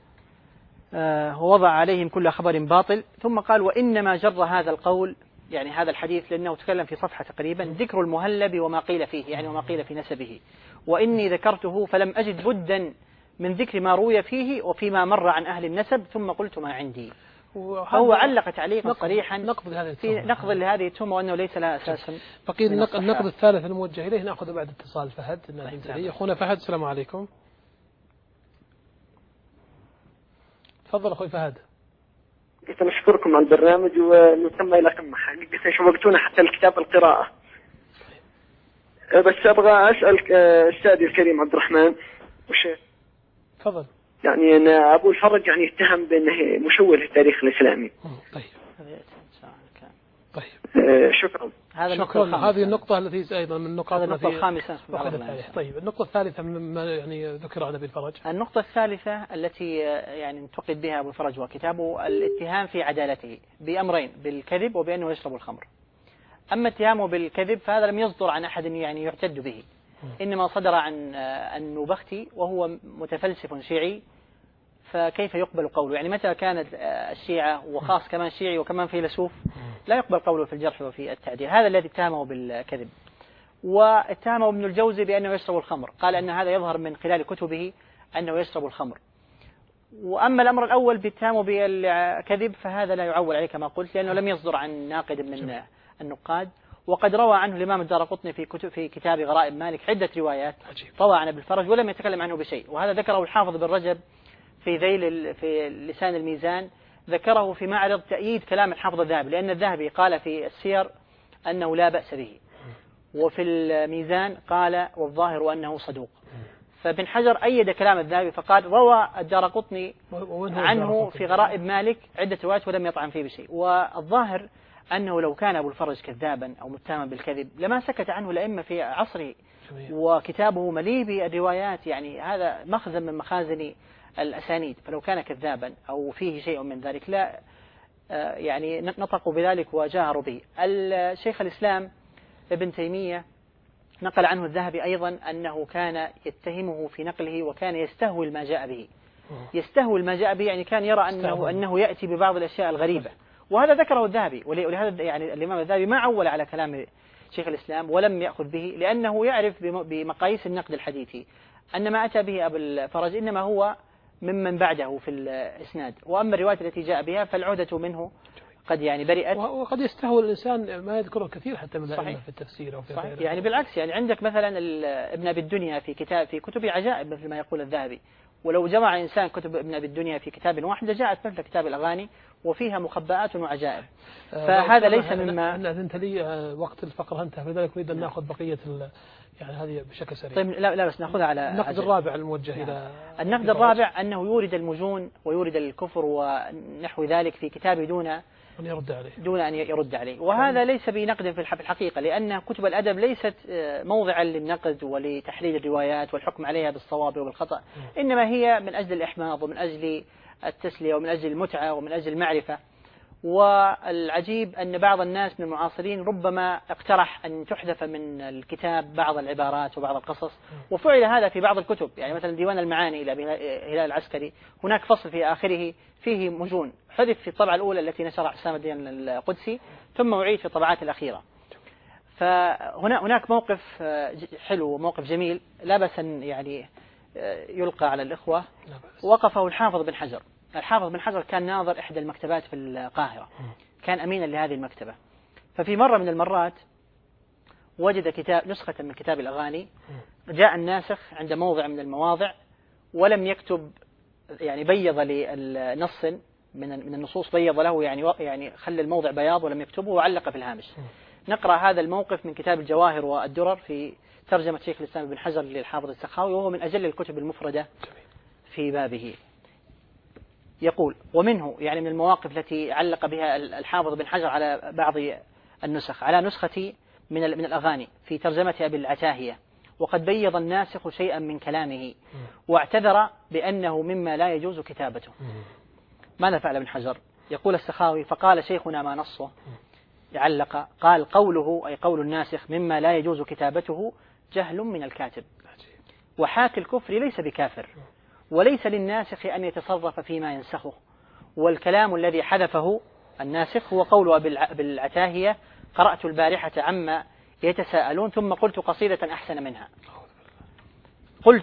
ووضع عليهم كل خبر باطل، ثم قال: وإنما جر هذا القول، يعني هذا الحديث لأنه تكلم في صفحة تقريبا، ذكر المهلب وما قيل فيه، يعني وما قيل في نسبه، وإني ذكرته فلم أجد بدا من ذكر ما روي فيه وفيما مر عن أهل النسب، ثم قلت ما عندي. فهو علق تعليقا صريحا في نقض لهذه التهمة وأنه ليس لها أساس. بقي النقد الثالث الموجه إليه نأخذ بعد اتصال فهد. أخونا فهد، السلام عليكم. تفضل أخوي فهد. قلت نشكركم على البرنامج ونتم لكم حقيقة شوقتونا حتى الكتاب القراءة. بس أبغى أسأل أستاذي الكريم عبد الرحمن والشيخ. تفضل. يعني أن أبو الفرج يعني اتهم بأنه مشوه للتاريخ الإسلامي. طيب. شكرا. شكرا. هذه النقطة التي أيضا من النقاط النقطة الخامسة. طيب النقطة الثالثة مما يعني ذكر عن أبي الفرج. النقطة الثالثة التي يعني انتقد بها أبو الفرج وكتابه الاتهام في عدالته بأمرين، بالكذب وبأنه يشرب الخمر. أما اتهامه بالكذب فهذا لم يصدر عن أحد يعني يعتد به، إنما صدر عن النوبختي وهو متفلسف شيعي، فكيف يقبل قوله؟ يعني متى كانت الشيعة وخاص كمان شيعي وكمان فيلسوف لا يقبل قوله في الجرح وفي التعديل. هذا الذي اتهمه بالكذب. واتهمه ابن الجوزي بأنه يشرب الخمر، قال أن هذا يظهر من خلال كتبه أنه يشرب الخمر. وأما الأمر الأول باتهامه بالكذب فهذا لا يعول عليه كما قلت، لأنه لم يصدر عن ناقد من النقاد. وقد روى عنه الإمام الدارقطني في كتاب غرائب مالك عدة روايات روى عن ابن الفرج ولم يتكلم عنه بشيء، وهذا ذكره الحافظ بن رجب في ذيل في لسان الميزان، ذكره في معرض تأييد كلام الحافظ الذهبي، لأن الذهبي قال في السير أنه لا بأس به، وفي الميزان قال والظاهر أنه صدوق. فابن حجر أيد كلام الذهبي فقال روى الدارقطني عنه في غرائب مالك عدة روايات ولم يطعن فيه بشيء. والظاهر أنه لو كان أبو الفرج كذابا أو متهما بالكذب لما سكت عنه الأئمة في عصره، وكتابه مليء بالروايات، يعني هذا مخزن من مخازن الأسانيد، فلو كان كذابا أو فيه شيء من ذلك لا يعني نطقوا بذلك وجاهروا به. الشيخ الإسلام ابن تيمية نقل عنه الذهبي أيضا أنه كان يتهمه في نقله وكان يستهول ما جاء به. يستهول ما جاء به يعني كان يرى أنه يأتي ببعض الأشياء الغريبة، وهذا ذكره الذهبي. ولهذا يعني الإمام الذهبي ما عول على كلام شيخ الإسلام ولم يأخذ به، لأنه يعرف بمقاييس النقد الحديثي أن ما أتى به أبو الفرج إنما هو ممن بعده في الإسناد، وأما الرواية التي جاء بها فالعهدة منه قد يعني برئت. وقد يستهول الإنسان ما يذكره كثير حتى من الأئمة في التفسير أو في غيره. يعني بالعكس، يعني عندك مثلا ابن أبي الدنيا في كتب عجائب مثل ما يقول الذهبي، ولو جمع إنسان كتب ابن أبي الدنيا في كتاب واحد جاءت مثل كتاب الأغاني وفيها مخبآت وعجائب. فهذا ليس مما أنت لي وقت الفقرة انتهى، فلذلك نريد أن نأخذ بقية يعني هذه بشكل سريع. طيب لا بس نأخذها على النقد الرابع الموجه إلى النقد الرابع أنه يورد المجون ويورد الكفر ونحو ذلك في كتابه دون أن يرد عليه، وهذا ليس بنقد في الحقيقة، لأن كتب الأدب ليست موضعا للنقد ولتحليل الروايات والحكم عليها بالصواب وبالخطأ، إنما هي من أجل الإحماض ومن أجل التسلية ومن أجل المتعة ومن أجل المعرفة. والعجيب أن بعض الناس من المعاصرين ربما اقترح أن تحذف من الكتاب بعض العبارات وبعض القصص، وفعل هذا في بعض الكتب. يعني مثلا ديوان المعاني إلى هلال العسكري هناك فصل في آخره فيه مجون، حذف في الطبعة الأولى التي نشرها حسام الدين القدسي ثم أعيد في الطبعات الأخيرة. فهناك موقف حلو وموقف جميل لا بأس أن يعني يلقى على الإخوة، وقفه الحافظ بن حجر. الحافظ بن حجر كان ناظر إحدى المكتبات في القاهرة، كان أمينا لهذه المكتبة. ففي مرة من المرات وجد نسخة من كتاب الأغاني، جاء الناسخ عند موضع من المواضع ولم يكتب، يعني بيض للنص من النصوص، بيض له يعني خلى الموضع بياض ولم يكتبه وعلق في الهامش. نقرأ هذا الموقف من كتاب الجواهر والدرر في ترجمة شيخ الإسلام بن حجر للحافظ السخاوي، وهو من أجل الكتب المفردة في بابه. يقول: ومنه يعني من المواقف التي علق بها الحافظ بن حجر على بعض النسخ، على نسختي من الأغاني في ترجمة أبي العتاهية: وقد بيض الناسخ شيئا من كلامه واعتذر بأنه مما لا يجوز كتابته. ماذا فعل ابن حجر؟ يقول السخاوي: فقال شيخنا ما نصه، يعلق قال: قوله أي قول الناسخ مما لا يجوز كتابته جهل من الكاتب، وحاكي الكفر ليس بكافر، وليس للناسخ أن يتصرف فيما ينسخه، والكلام الذي حذفه الناسخ هو قول أبي العتاهية: قرأت البارحة عما يتساءلون ثم قلت قصيدة أحسن منها. قلت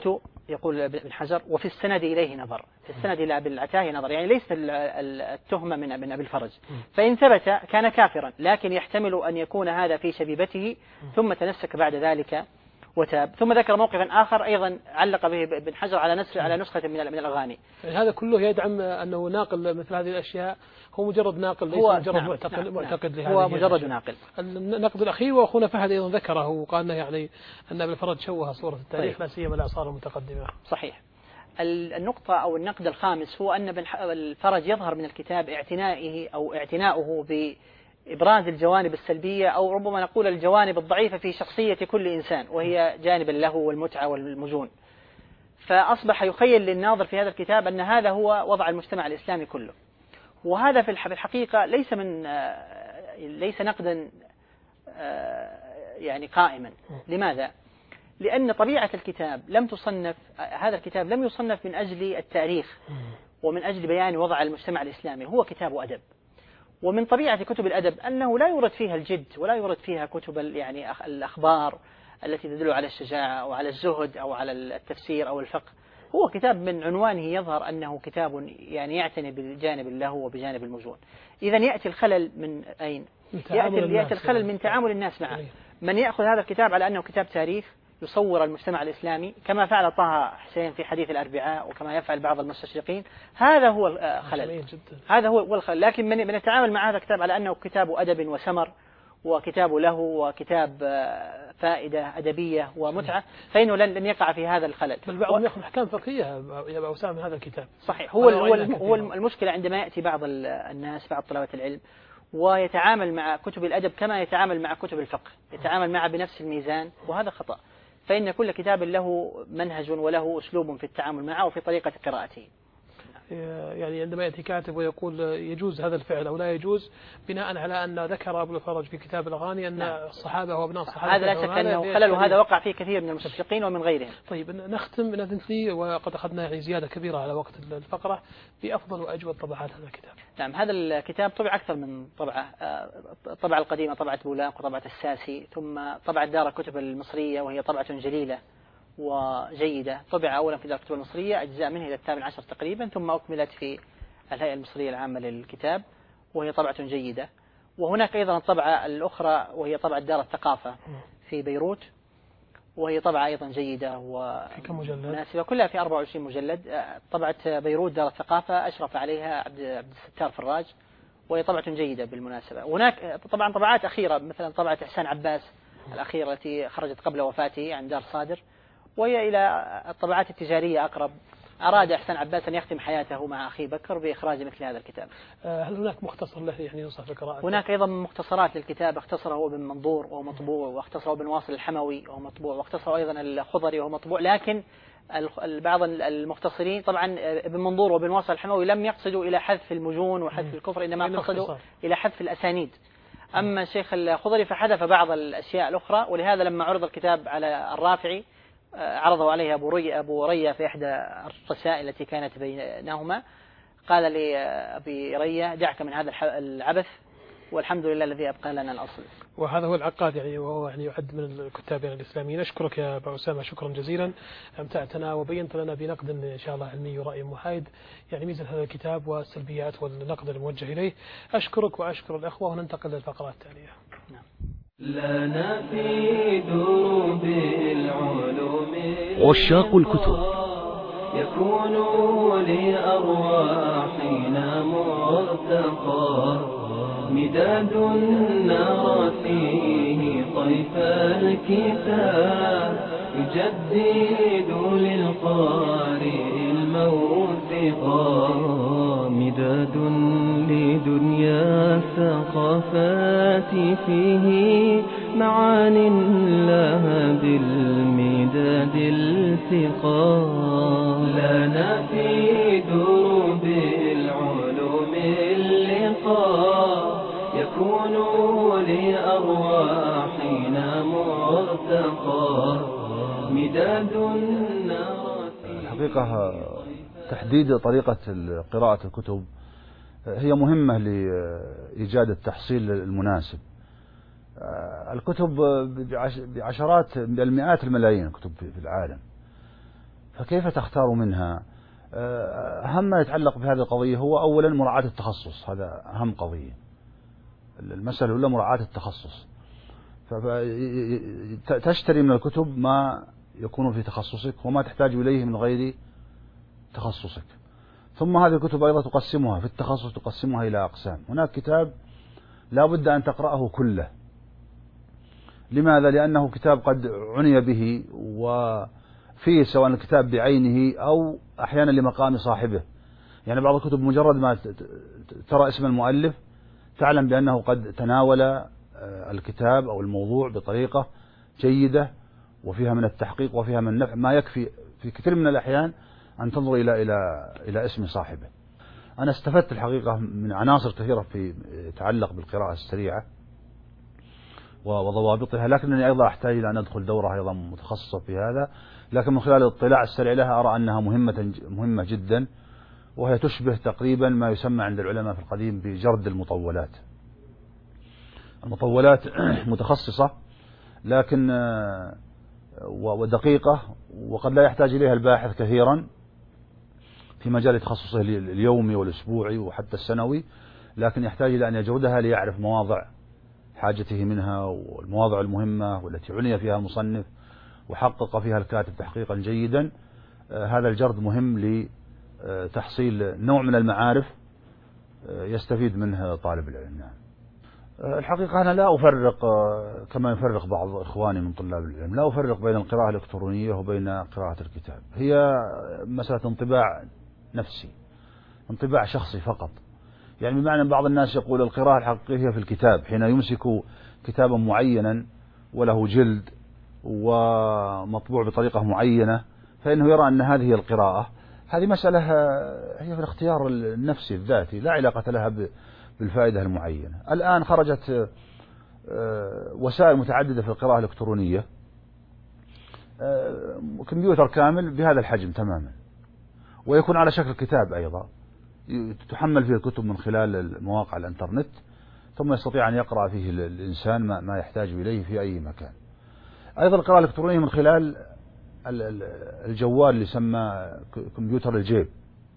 يقول ابن حجر وفي السند إليه نظر، في السند إلى أبي العتاهي نظر، يعني ليس التهمة من أبي الفرج، فإن ثبت كان كافرا، لكن يحتمل أن يكون هذا في شبيبته ثم تنسك بعد ذلك وتاب. ثم ذكر موقفا آخر أيضا علق به ابن حجر على نسخة من الأغاني. يعني هذا كله يدعم أنه ناقل مثل هذه الأشياء هو مجرد ناقل، ليس مجرد معتقد لهذه هو مجرد ناقل. النقد الأخير وأخونا فهد أيضا ذكره وقال يعني أن ابن الفرج شوه صورة التاريخ لا سيما الأعصار المتقدمة. صحيح. النقطة أو النقد الخامس هو أن ابن الفرج يظهر من الكتاب اعتناؤه بإبراز الجوانب السلبية أو ربما نقول الجوانب الضعيفة في شخصية كل إنسان، وهي جانب اللهو والمتعة والمجون. فأصبح يخيل للناظر في هذا الكتاب أن هذا هو وضع المجتمع الإسلامي كله، وهذا في الحقيقة ليس نقدا يعني قائما. لماذا؟ لأن طبيعة الكتاب هذا الكتاب لم يصنف من أجل التاريخ ومن أجل بيان وضع المجتمع الإسلامي، هو كتاب أدب. ومن طبيعة كتب الأدب أنه لا يورد فيها الجد ولا يورد فيها كتب يعني الأخبار التي تدل على الشجاعة أو على الزهد أو على التفسير أو الفقه. هو كتاب من عنوانه يظهر أنه كتاب يعني يعتني بجانب اللهو وبجانب المجون. إذا يأتي الخلل من أين؟ يأتي الخلل من تعامل الناس معه. من يأخذ هذا الكتاب على أنه كتاب تاريخ يصور المجتمع الإسلامي كما فعل طه حسين في حديث الأربعاء وكما يفعل بعض المستشرقين، هذا هو الخلل. هذا هو الخلل. لكن من يتعامل مع هذا الكتاب على أنه كتاب أدب وسمر وكتاب له وكتاب فائدة أدبية ومتعة، فإنه لن يقع في هذا الخلل. بل بعضهم يأخذ أحكام فقهية يا أبا أسامة من هذا الكتاب. صحيح. هو المشكلة عندما يأتي بعض الناس بعض طلبة العلم ويتعامل مع كتب الأدب كما يتعامل مع كتب الفقه، يتعامل معها بنفس الميزان، وهذا خطأ. فإن كل كتاب له منهج وله أسلوب في التعامل معه وفي طريقة قراءته. يعني عندما يأتي كاتب ويقول يجوز هذا الفعل أو لا يجوز بناء على أن ذكر ابن الفرج في كتاب الأغاني أن الصحابة وابناء الصحابة، هذا لا شك أنه خلل، وهذا وقع فيه كثير من المستشرقين ومن غيرهم. طيب نختم نثني وقد أخذنا يعني زيادة كبيرة على وقت الفقرة بأفضل وأجود طبعات هذا الكتاب. نعم، هذا الكتاب طبع أكثر من طبعة، طبعة القديمة طبعة بولاق وطبعة الساسي، ثم طبعة دار الكتب المصرية وهي طبعة جليلة وجيدة. طبع أولا في دار الكتب المصرية أجزاء منه إلى 18 تقريبا، ثم أكملت في الهيئة المصرية العامة للكتاب وهي طبعة جيدة. وهناك أيضا الطبعة الأخرى وهي طبعة دار الثقافة في بيروت، وهي طبعة أيضا جيدة ومناسبة، كلها في 24 مجلد. طبعة بيروت دار الثقافة أشرف عليها عبد الستار فراج، وهي طبعة جيدة بالمناسبة. هناك طبعا طبعات أخيرة مثلا طبعة إحسان عباس الأخيرة التي خرجت قبل وفاته عن دار صادر، وهي إلى الطبعات التجارية أقرب. أراد إحسان عباس أن يختم حياته مع أخي بكر بإخراج مثل هذا الكتاب. هل هناك مختصر له يعني ينصح بقراءته؟ هناك أيضا مختصرات للكتاب، اختصره ابن منظور وهو مطبوع، واختصره ابن واصل الحموي وهو مطبوع، واختصره أيضا الخضري وهو مطبوع. لكن بعض المختصرين طبعا ابن منظور وابن واصل الحموي لم يقصدوا إلى حذف المجون وحذف الكفر، إنما قصدوا إلى حذف الأسانيد. أما الشيخ الخضري فحذف بعض الأشياء الأخرى، ولهذا لما عرض الكتاب على الرافعي عرضه عليه أبو ريا في إحدى الرسائل التي كانت بينهما، قال لأبي ريا دعك من هذا العبث والحمد لله الذي أبقى لنا الأصل. وهذا هو العقاد يعني، وهو يعني يعد من الكتاب الإسلاميين. أشكرك يا أبا أسامة شكرا جزيلا، أمتعتنا وبينت لنا بنقد إن شاء الله علمي ورأي محايد يعني ميزة هذا الكتاب والسلبيات والنقد الموجه إليه. أشكرك وأشكر الأخوة، وننتقل للفقرات التالية. لنا في دروب العلوم عشاق الكتب يكون لأرواحنا مرتقى، مداد نرى فيه طيف الكتاب، يجدد للقارئ الموثقا، مداد لدنيا الثقافات فيه معان لها بالمداد الثقا. لنا في دروب العلوم اللقاء، يكون لأرواحنا مرتقى، مداد النار. الحقيقة تحديد طريقة قراءة الكتب هي مهمة لإيجاد التحصيل المناسب. الكتب بعشرات بل مئات الملايين كتب في العالم، فكيف تختار منها؟ أهم ما يتعلق بهذه القضية هو أولا مراعاة التخصص، هذا أهم قضية. المسألة الأولى مراعاة التخصص، تشتري من الكتب ما يكون في تخصصك وما تحتاج إليه من غير تخصصك. ثم هذه الكتب أيضا تقسمها في التخصص، تقسمها إلى أقسام. هناك كتاب لا بد أن تقرأه كله. لماذا؟ لأنه كتاب قد عني به، وفيه سواء الكتاب بعينه أو أحيانا لمقام صاحبه. يعني بعض الكتب مجرد ما ترى اسم المؤلف تعلم بأنه قد تناول الكتاب أو الموضوع بطريقة جيدة وفيها من التحقيق وفيها من النفع ما يكفي في كثير من الأحيان أن تنظر إلى اسم صاحبه. أنا استفدت الحقيقة من عناصر كثيرة في يتعلق بالقراءة السريعة وضوابطها، لكنني أيضا أحتاج إلى أن أدخل دورة أيضا متخصصة في هذا. لكن من خلال الاطلاع السريع لها أرى أنها مهمة جدا، وهي تشبه تقريبا ما يسمى عند العلماء في القديم بجرد المطولات. المطولات متخصصة لكن ودقيقة، وقد لا يحتاج إليها الباحث كثيرا في مجال تخصصه اليومي والأسبوعي وحتى السنوي، لكن يحتاج إلى أن يجردها ليعرف مواضع حاجته منها والمواضع المهمة والتي عني فيها المصنف وحقق فيها الكاتب تحقيقا جيدا. هذا الجرد مهم لتحصيل نوع من المعارف يستفيد منه طالب العلم. الحقيقة أنا لا أفرق كما يفرق بعض إخواني من طلاب العلم، لا أفرق بين القراءة الإلكترونية وبين قراءة الكتاب. هي مسألة انطباع نفسي، انطباع شخصي فقط. يعني بمعنى بعض الناس يقول القراءة الحقيقية في الكتاب، حين يمسك كتابا معينا وله جلد ومطبوع بطريقة معينة فإنه يرى أن هذه القراءة. هذه مسألة هي في الاختيار النفسي الذاتي، لا علاقة لها بالفائدة المعينة. الآن خرجت وسائل متعددة في القراءة الإلكترونية، كمبيوتر كامل بهذا الحجم تماما، ويكون على شكل كتاب أيضا، تحمل فيه الكتب من خلال مواقع الانترنت، ثم يستطيع أن يقرأ فيه الإنسان ما يحتاج إليه في أي مكان. أيضا القراءة الإلكترونية من خلال الجوال اللي يسمى كمبيوتر الجيب،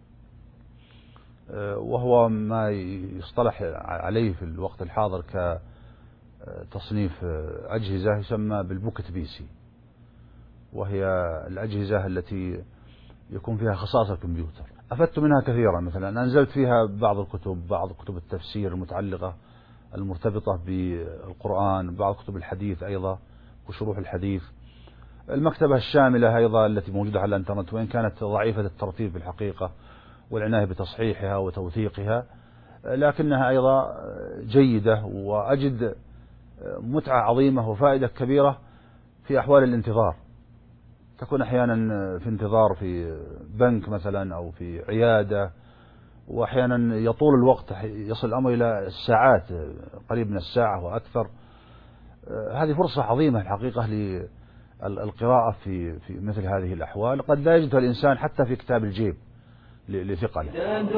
وهو ما يصطلح عليه في الوقت الحاضر كتصنيف أجهزة يسمى بالبوكت بيسي، وهي الأجهزة التي يكون فيها خصائص الكمبيوتر. أفدت منها كثيرا، مثلا أنزلت فيها بعض كتب التفسير المتعلقة المرتبطة بالقرآن، بعض كتب الحديث أيضا وشروح الحديث. المكتبة الشاملة أيضا التي موجودة على الانترنت، وإن كانت ضعيفة الترتيب بالحقيقة والعناية بتصحيحها وتوثيقها، لكنها أيضا جيدة، وأجد متعة عظيمة وفائدة كبيرة في أحوال الانتظار. تكون أحيانا في انتظار في بنك مثلا أو في عيادة، وأحيانا يطول الوقت، يصل الأمر إلى الساعات، قريب من الساعة وأكثر. هذه فرصة عظيمة الحقيقة للقراءة في مثل هذه الأحوال، قد لا يجدها الإنسان حتى في كتاب الجيب لثقله.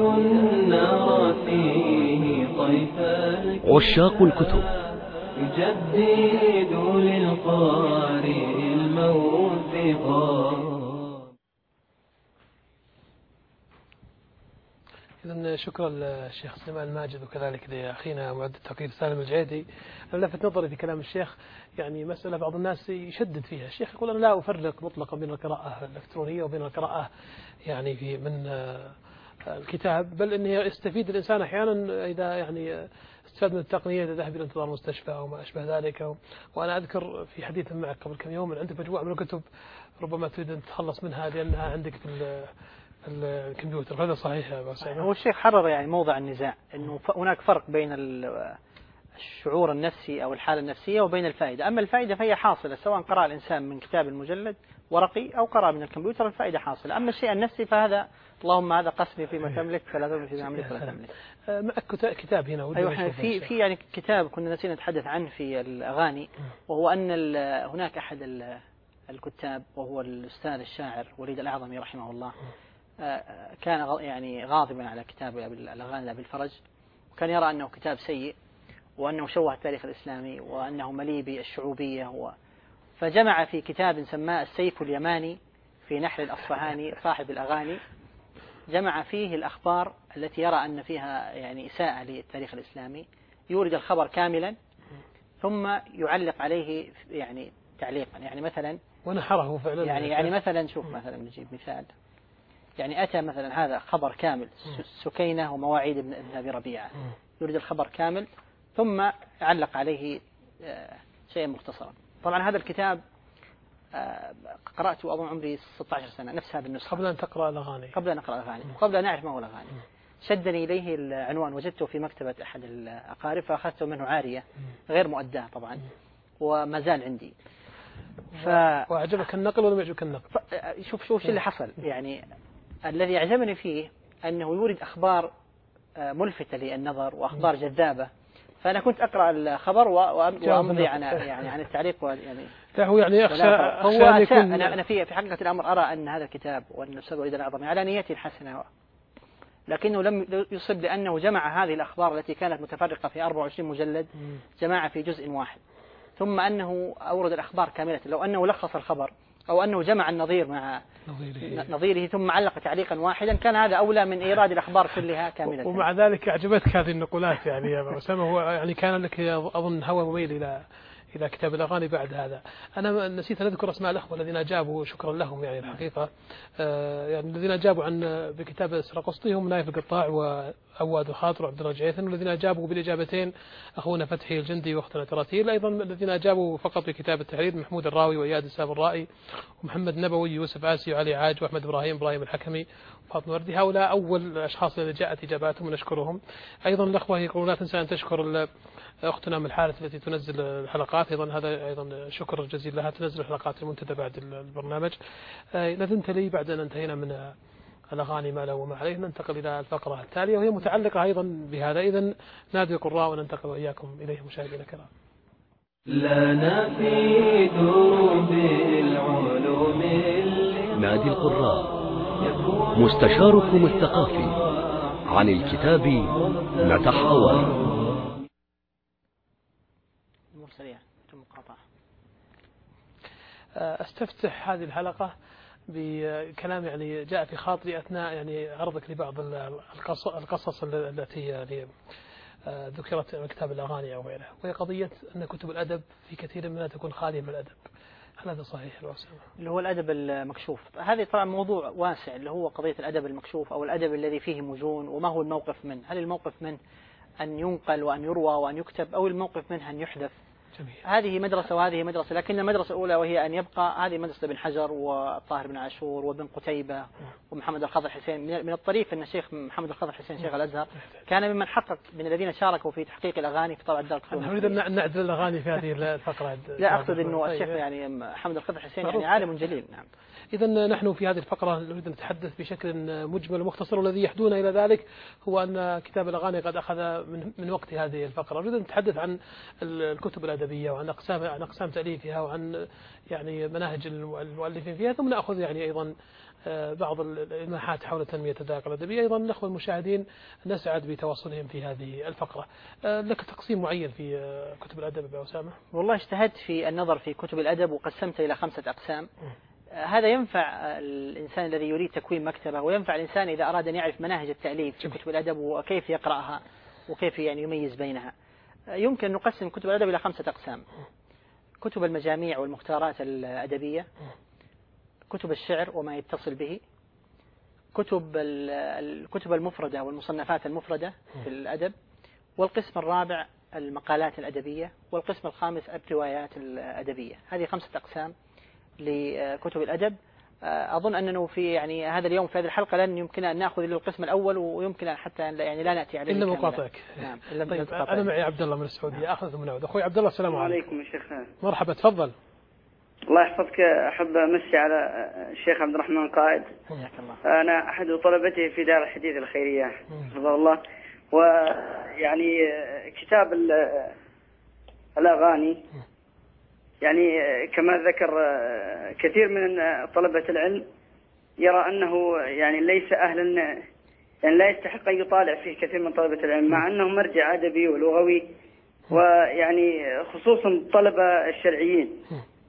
عشاق الكتب يجدد للقارئ الموثقا. إذن شكرا للشيخ سليمان الماجد، وكذلك لأخينا معد التقرير سالم الجعيدي. أنا لفت نظري في كلام الشيخ يعني مسألة بعض الناس يشدد فيها. الشيخ يقول أنا لا أفرق مطلقا بين القراءة الإلكترونية وبين القراءة يعني من الكتاب، بل أنه يستفيد الإنسان أحيانا إذا يعني استفاد من التقنية إذا ذهب إلى انتظار المستشفى أو ما أشبه ذلك. وأنا أذكر في حديث معك قبل كم يوم أن عندك مجموعة من الكتب ربما تريد أن تتخلص منها لأنها عندك في الكمبيوتر. هذا صحيح يا أبو سعيد؟ هو الشيخ حرر يعني موضع النزاع أنه هناك فرق بين الشعور النفسي أو الحالة النفسية وبين الفائدة. أما الفائدة فهي حاصلة سواء قرأ الإنسان من كتاب المجلد ورقي أو قرأ من الكمبيوتر، الفائدة حاصلة. أما الشيء النفسي فهذا اللهم هذا قسمي فيما تملك فلا تملك فيما أملك ولا تملك. معك كتاب هنا أيوة، في يعني كتاب كنا نسينا نتحدث عنه في الأغاني، وهو أن هناك أحد الكتاب وهو الأستاذ الشاعر وليد الأعظمي رحمه الله، كان يعني غاضبا على كتاب الأغاني لأبي الفرج، وكان يرى أنه كتاب سيء وأنه شوه التاريخ الإسلامي وأنه مليء بالشعوبية، فجمع في كتاب سماه السيف اليماني في نحل الأصفهاني صاحب الأغاني جمع فيه الأخبار التي يرى أن فيها يعني إساءة للتاريخ الإسلامي، يورد الخبر كاملا ثم يعلق عليه يعني تعليقا. يعني مثلا ونحره فعلا. يعني مثلا شوف، مثلا نجيب مثال، يعني أتى مثلا هذا خبر كامل سكينة ومواعيد ابن أبي ربيعة، يورد الخبر كامل ثم علق عليه شيئا مختصرا. طبعا هذا الكتاب قرأته أظن عمري 16 سنة، نفس هذا النسخة، قبل أن تقرأ الأغاني، قبل أن أقرأ الأغاني وقبل أن أعرف ما هو الأغاني. شدني إليه العنوان، وجدته في مكتبة أحد الأقارب فأخذته منه عارية غير مؤداة طبعا، وما زال عندي. وأعجبك النقل ولا ما يعجبك النقل؟ شوف شو اللي حصل. يعني الذي أعجبني فيه أنه يورد أخبار ملفتة للنظر وأخبار جذابة، فأنا كنت أقرأ الخبر وأمضي عن التعليق يعني لا هو يعني أخشى أنا في حقيقة الأمر أرى أن هذا الكتاب وأن الأستاذ وليد الأعظمي على نيته الحسنة، لكنه لم يصب لأنه جمع هذه الأخبار التي كانت متفرقة في 24 مجلد جماعة في جزء واحد، ثم أنه أورد الأخبار كاملة. لو أنه لخص الخبر أو أنه جمع النظير مع نظيره ثم علق تعليقا واحدا كان هذا أولى من إيراد الأخبار كلها كاملة. ومع ذلك أعجبتك هذه النقولات يعني يا أبو أسامة. هو يعني كان لك أظن هوى مميل إلى كتاب الأغاني بعد هذا. أنا نسيت أن أذكر أسماء الأخوة الذين أجابوا، شكرا لهم يعني الحقيقة. يعني الذين أجابوا بكتاب السرقسطي هم نايف القطاع وعواد الخاطر وعبد الله الجيثن، والذين أجابوا بالإجابتين أخونا فتحي الجندي وأختنا تراتيل. أيضا الذين أجابوا فقط بكتاب التحرير محمود الراوي وإياد السابرائي ومحمد نبوي يوسف آسي وعلي عاج وأحمد إبراهيم الحكمي وفاطمة وردي. هؤلاء أول الأشخاص الذين جاءت إجاباتهم ونشكرهم. أيضا الأخوة يقولون لا تنسى أن تشكر أختنا من الحارث التي تنزل الحلقات، أيضا هذا أيضا شكر جزيل لها، تنزل الحلقات المنتدى بعد البرنامج. لازمت لي بعد أن انتهينا من الأغاني ما له وما عليه ننتقل إلى الفقرة التالية وهي متعلقة أيضا بهذا. إذن نادي القراء وننتقل وإياكم إليه مشاهدينا الكرام. لنا في دروب العلوم نادي القراء، مستشاركم الثقافي عن الكتاب نتحاور. أستفتح هذه الحلقة بكلام يعني جاء في خاطري أثناء يعني عرضك لبعض القصص التي يعني ذكرت في كتاب الأغاني أو غيره، وهي قضية أن كتب الأدب في كثير منها تكون خالية من الأدب. هل هذا صحيح يا أسامة؟ اللي هو الأدب المكشوف، هذه طبعا موضوع واسع اللي هو قضية الأدب المكشوف أو الأدب الذي فيه مجون، وما هو الموقف منه؟ هل الموقف منه أن ينقل وأن يروى وأن يكتب، أو الموقف منه أن يحدث؟ جميل. هذه مدرسة وهذه مدرسة، لكن المدرسة الأولى وهي أن يبقى هذه مدرسة ابن حجر والطاهر بن عاشور وابن قتيبة ومحمد الخضر حسين. من الطريف أن الشيخ محمد الخضر حسين شيخ الأزهر كان ممن حقق من الذين شاركوا في تحقيق الأغاني في طبعة دار الكتب. نريد أن نعدل الأغاني في هذه الفقرة. لا أقصد أنه الشيخ يعني محمد الخضر حسين يعني عالم جليل. نعم. إذن نحن في هذه الفقرة نريد أن نتحدث بشكل مجمل ومختصر، والذي يحدونا إلى ذلك هو أن كتاب الأغاني قد أخذ من وقت هذه الفقرة. نريد أن نتحدث عن الكتب الأدبية وعن أقسام تأليفها وعن يعني مناهج المؤلفين فيها، ثم نأخذ يعني أيضا بعض الإلماحات حول تنمية الذاكرة الأدبية. أيضا الأخوة المشاهدين نسعد بتواصلهم في هذه الفقرة. لك تقسيم معين في كتب الأدب يا أسامة؟ والله اجتهدت في النظر في كتب الأدب وقسمت إلى 5 أقسام. هذا ينفع الإنسان الذي يريد تكوين مكتبة، وينفع الإنسان إذا أراد أن يعرف مناهج التأليف في كتب الأدب وكيف يقرأها وكيف يعني يميز بينها. يمكن أن نقسم كتب الأدب إلى 5 أقسام: كتب المجاميع والمختارات الأدبية، كتب الشعر وما يتصل به، الكتب المفردة والمصنفات المفردة في الأدب، والقسم الرابع المقالات الأدبية، والقسم الخامس الروايات الأدبية. هذه 5 أقسام لكتب الأدب. أظن أنه في يعني هذا اليوم في هذه الحلقة لن يمكن أن نأخذ إلى القسم الأول، ويمكن أن حتى يعني لا نأتي عليه إلا مقاطعك. نعم. طيب أنا معي عبد الله من السعودية أخذ من عود. أخوي عبد الله السلام عليكم يا شيخ. مرحبا تفضل. الله يحفظك. أحب أمسي على الشيخ عبد الرحمن قائد. أنا أحد طلبته في دار الحديث الخيرية حفظه الله. ويعني كتاب الأغاني يعني كما ذكر كثير من طلبة العلم يرى أنه يعني ليس أهلا، يعني لا يستحق أن يطالع فيه كثير من طلبة العلم، مع أنه مرجع أدبي ولغوي، ويعني خصوصا الطلبة الشرعيين.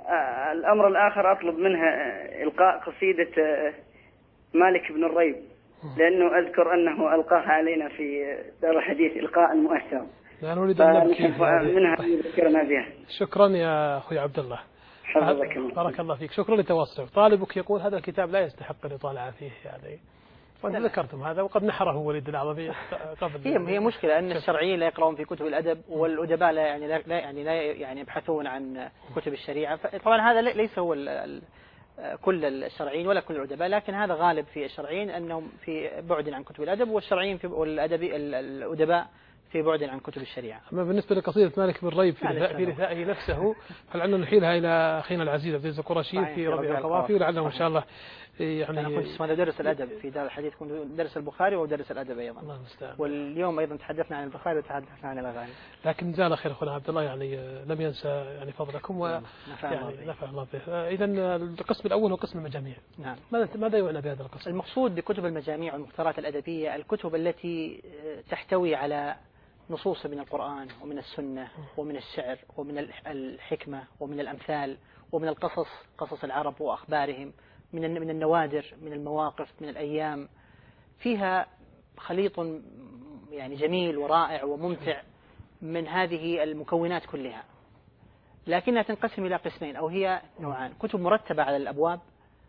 الأمر الآخر أطلب منها إلقاء قصيدة مالك بن الريب، لأنه أذكر أنه ألقاها علينا في دار الحديث إلقاء مؤثر، لا نريد أن نبكي منها ذكرنا بها. شكرا يا أخوي عبد الله، حفظك الله. بارك الله فيك، شكرا لتواصلك. طالبك يقول هذا الكتاب لا يستحق الإطالة فيه يعني، وأنت ذكرتم هذا وقد نحره وليد العربي قبل. هي مشكلة أن الشرعيين لا يقرؤون في كتب الأدب، والأدباء لا يبحثون عن كتب الشريعة. طبعا هذا ليس هو كل الشرعيين ولا كل الأدباء، لكن هذا غالب في الشرعيين أنهم في بعد عن كتب الأدب، والشرعيين الأدباء في بعد عن كتب الشريعة. أما بالنسبة لقصيدة مالك بن ريب في رثائه نفسه، فلعلنا نحيلها إلى أخينا العزيز عبد العزيز القرشي في ربيع القوافي، ولعله إن شاء الله يعني. أنا كنت ماذا درس الأدب في دار الحديث، كنت درس البخاري ودرس الأدب أيضا. الله المستعان. واليوم أيضا تحدثنا عن البخاري وتحدثنا عن الأغاني. لكن جزانا خير أخونا عبد الله، يعني لم ينسى يعني فضلكم نفع الله به. إذا القسم الأول هو قسم المجاميع. نعم. ماذا يعنى بهذا القسم؟ المقصود بكتب المجاميع والمختارات الأدبية الكتب التي تحتوي على نصوص من القرآن ومن السنة ومن الشعر ومن الحكمة ومن الأمثال ومن القصص، قصص العرب وأخبارهم، من النوادر، من المواقف، من الأيام، فيها خليط يعني جميل ورائع وممتع من هذه المكونات كلها، لكنها تنقسم إلى قسمين أو هي نوعان: كتب مرتبة على الأبواب،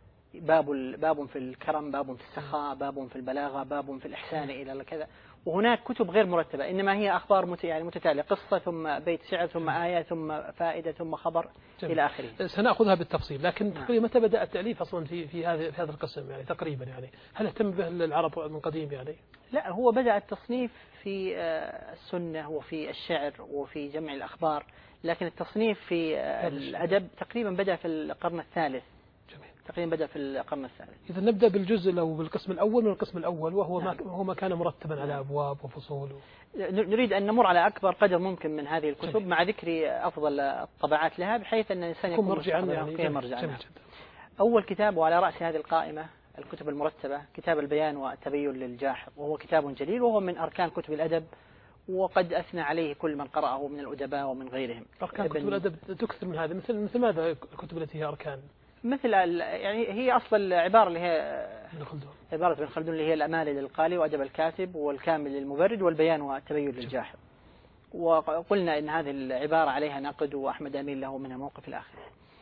باب في الكرم، باب في السخاء، باب في البلاغة، باب في الإحسان إلى كذا. وهناك كتب غير مرتبة، إنما هي أخبار متتالية، قصة ثم بيت شعر ثم آية ثم فائدة ثم خبر إلى آخره. سنأخذها بالتفصيل، لكن تقريبا متى بدأ التأليف أصلا في هذا القسم يعني تقريبا؟ يعني هل اهتم به العرب من قديم يعني؟ لا، هو بدأ التصنيف في السنة وفي الشعر وفي جمع الأخبار، لكن التصنيف في الأدب تقريبا بدأ في القرن الثالث. تقريبا بدأ في القرن الثالث. إذا نبدأ بالجزء أو بالقسم الأول من القسم الأول، وهو هو ما كان مرتبا على أبواب وفصول. نريد أن نمر على أكبر قدر ممكن من هذه الكتب مع ذكر أفضل الطبعات لها، بحيث أن الإنسان يكون مرجعا يعني. أول كتاب وعلى رأس هذه القائمة الكتب المرتبة كتاب البيان والتبين للجاحظ، وهو كتاب جليل، وهو من أركان كتب الأدب، وقد أثنى عليه كل من قرأه من الأدباء ومن غيرهم. أركان كتب الأدب تكثر من هذا، مثل ماذا الكتب التي هي أركان؟ مثل يعني هي أصل العبارة اللي هي ابن خلدون، عبارة ابن خلدون اللي هي الأمالي للقالي وأدب الكاتب والكامل للمبرد والبيان والتبين للجاحظ. وقلنا إن هذه العبارة عليها نقد، وأحمد أمين له منها موقف الآخر.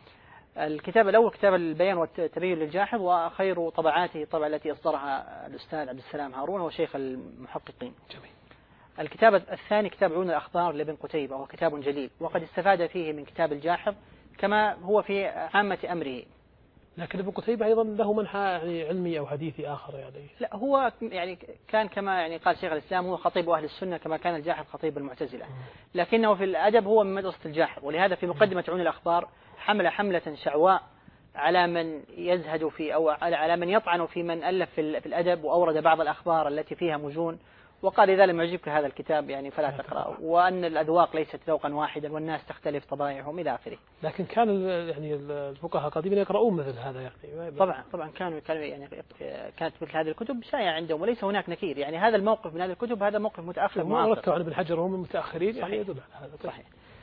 الكتاب الأول كتاب البيان والتبين للجاحظ، وخير طبعاته الطبعة التي أصدرها الأستاذ عبد السلام هارون وشيخ المحققين. جميل. الكتاب الثاني كتاب عيون الأخبار لابن قتيبة، وهو كتاب جليل، وقد استفاد فيه من كتاب الجاحظ كما هو في عامة أمره. لكن ابن قتيبة أيضا له منحى يعني علمي أو حديثي آخر يعني. لا، هو يعني كان كما يعني قال شيخ الإسلام هو خطيب أهل السنة كما كان الجاحظ خطيب المعتزلة، لكنه في الأدب هو من مدرسة الجاحظ، ولهذا في مقدمة عيون الأخبار حمل حملة شعواء على من يزهد في أو على من يطعن في من ألف في الأدب، وأورد بعض الأخبار التي فيها مجون، وقال إذا لم يعجبك هذا الكتاب يعني فلا تقرأه، وأن الأذواق ليست ذوقا واحدا والناس تختلف طبائعهم إلى آخره. لكن كان يعني الفقهاء قديما يقرؤون مثل هذا يعني. طبعا كانوا يعني كانت مثل هذه الكتب شائعة عندهم، وليس هناك نكير، يعني هذا الموقف من هذه الكتب هذا موقف متأخر معاصر. عن ابن حجر وهم المتأخرين يعني يدل على هذا. صحيح.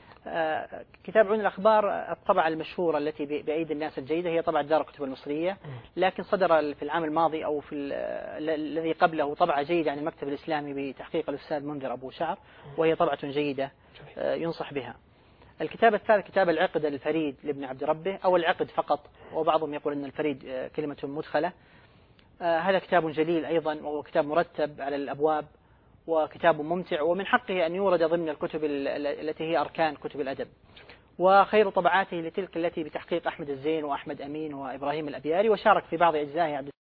كتاب عيون الأخبار الطبعة المشهورة التي بأيدي الناس الجيدة هي طبعة دار الكتب المصرية، لكن صدر في العام الماضي أو في الذي قبله طبعة جيدة عن المكتب الإسلامي بتحقيق الأستاذ منذر أبو شعر، وهي طبعة جيدة ينصح بها. الكتاب الثالث كتاب العقد الفريد لابن عبد ربه، أو العقد فقط، وبعضهم يقول أن الفريد كلمة مدخلة. هذا كتاب جليل أيضا، وهو كتاب مرتب على الأبواب، وكتاب ممتع، ومن حقه أن يورد ضمن الكتب التي هي أركان كتب الأدب. وخير طبعاته لتلك التي بتحقيق أحمد الزين وأحمد أمين وإبراهيم الأبياري، وشارك في بعض أجزائها عبد.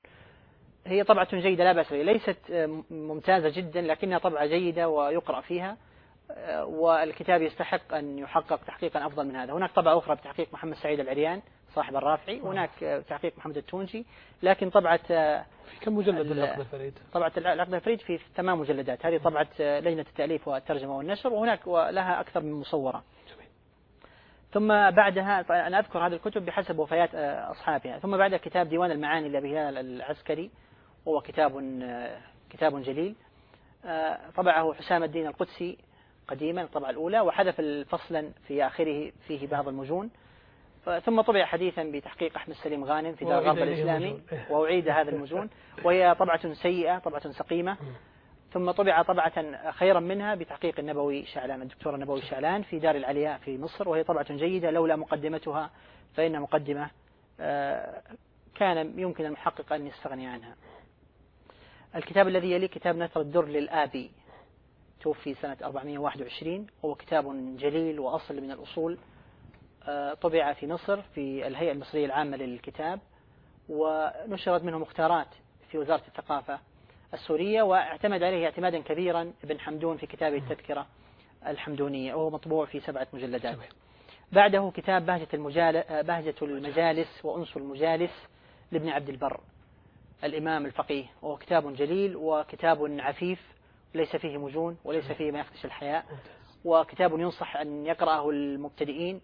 هي طبعة جيدة لا بأس بها، ليست ممتازة جدا لكنها طبعة جيدة ويقرأ فيها، والكتاب يستحق أن يحقق تحقيقا أفضل من هذا. هناك طبعة أخرى بتحقيق محمد سعيد العريان صاحب الرافعي، هناك تحقيق محمد التونجي، لكن طبعة في كم مجلد العقد الفريد؟ طبعة العقد الفريد في 8 مجلدات، هذه طبعة لجنة التأليف والترجمة والنشر، وهناك لها أكثر من مصورة. ثم بعدها أنا أذكر هذه الكتب بحسب وفيات أصحابها. ثم بعد كتاب ديوان المعاني لأبي هلال العسكري، وهو كتاب جليل، طبعه حسام الدين القدسي قديما الطبعة الأولى، وحذف فصلا في آخره فيه بعض المجون. ثم طبع حديثا بتحقيق أحمد سليم غانم في دار الغرب الإسلامي، وأعيد هذا المزون، وهي طبعة سيئة، طبعة سقيمة. ثم طبع طبعة خيرا منها بتحقيق النبوي شعلان، الدكتور النبوي شعلان، في دار العلياء في مصر، وهي طبعة جيدة لولا مقدمتها، فإن مقدمة كان يمكن المحقق أن يستغني عنها. الكتاب الذي يلي كتاب نثر الدر للآبي، توفي سنة 421، وهو كتاب جليل وأصل من الأصول، طبع في مصر في الهيئة المصرية العامة للكتاب، ونشرت منه مختارات في وزارة الثقافة السورية، واعتمد عليه اعتمادا كبيرا ابن حمدون في كتابه التذكرة الحمدونية، وهو مطبوع في 7 مجلدات. بعده كتاب بهجة المجالس وأنس المجالس لابن عبد البر الإمام الفقيه، وهو كتاب جليل وكتاب عفيف ليس فيه مجون وليس فيه ما يخدش الحياء، وكتاب ينصح أن يقرأه المبتدئين،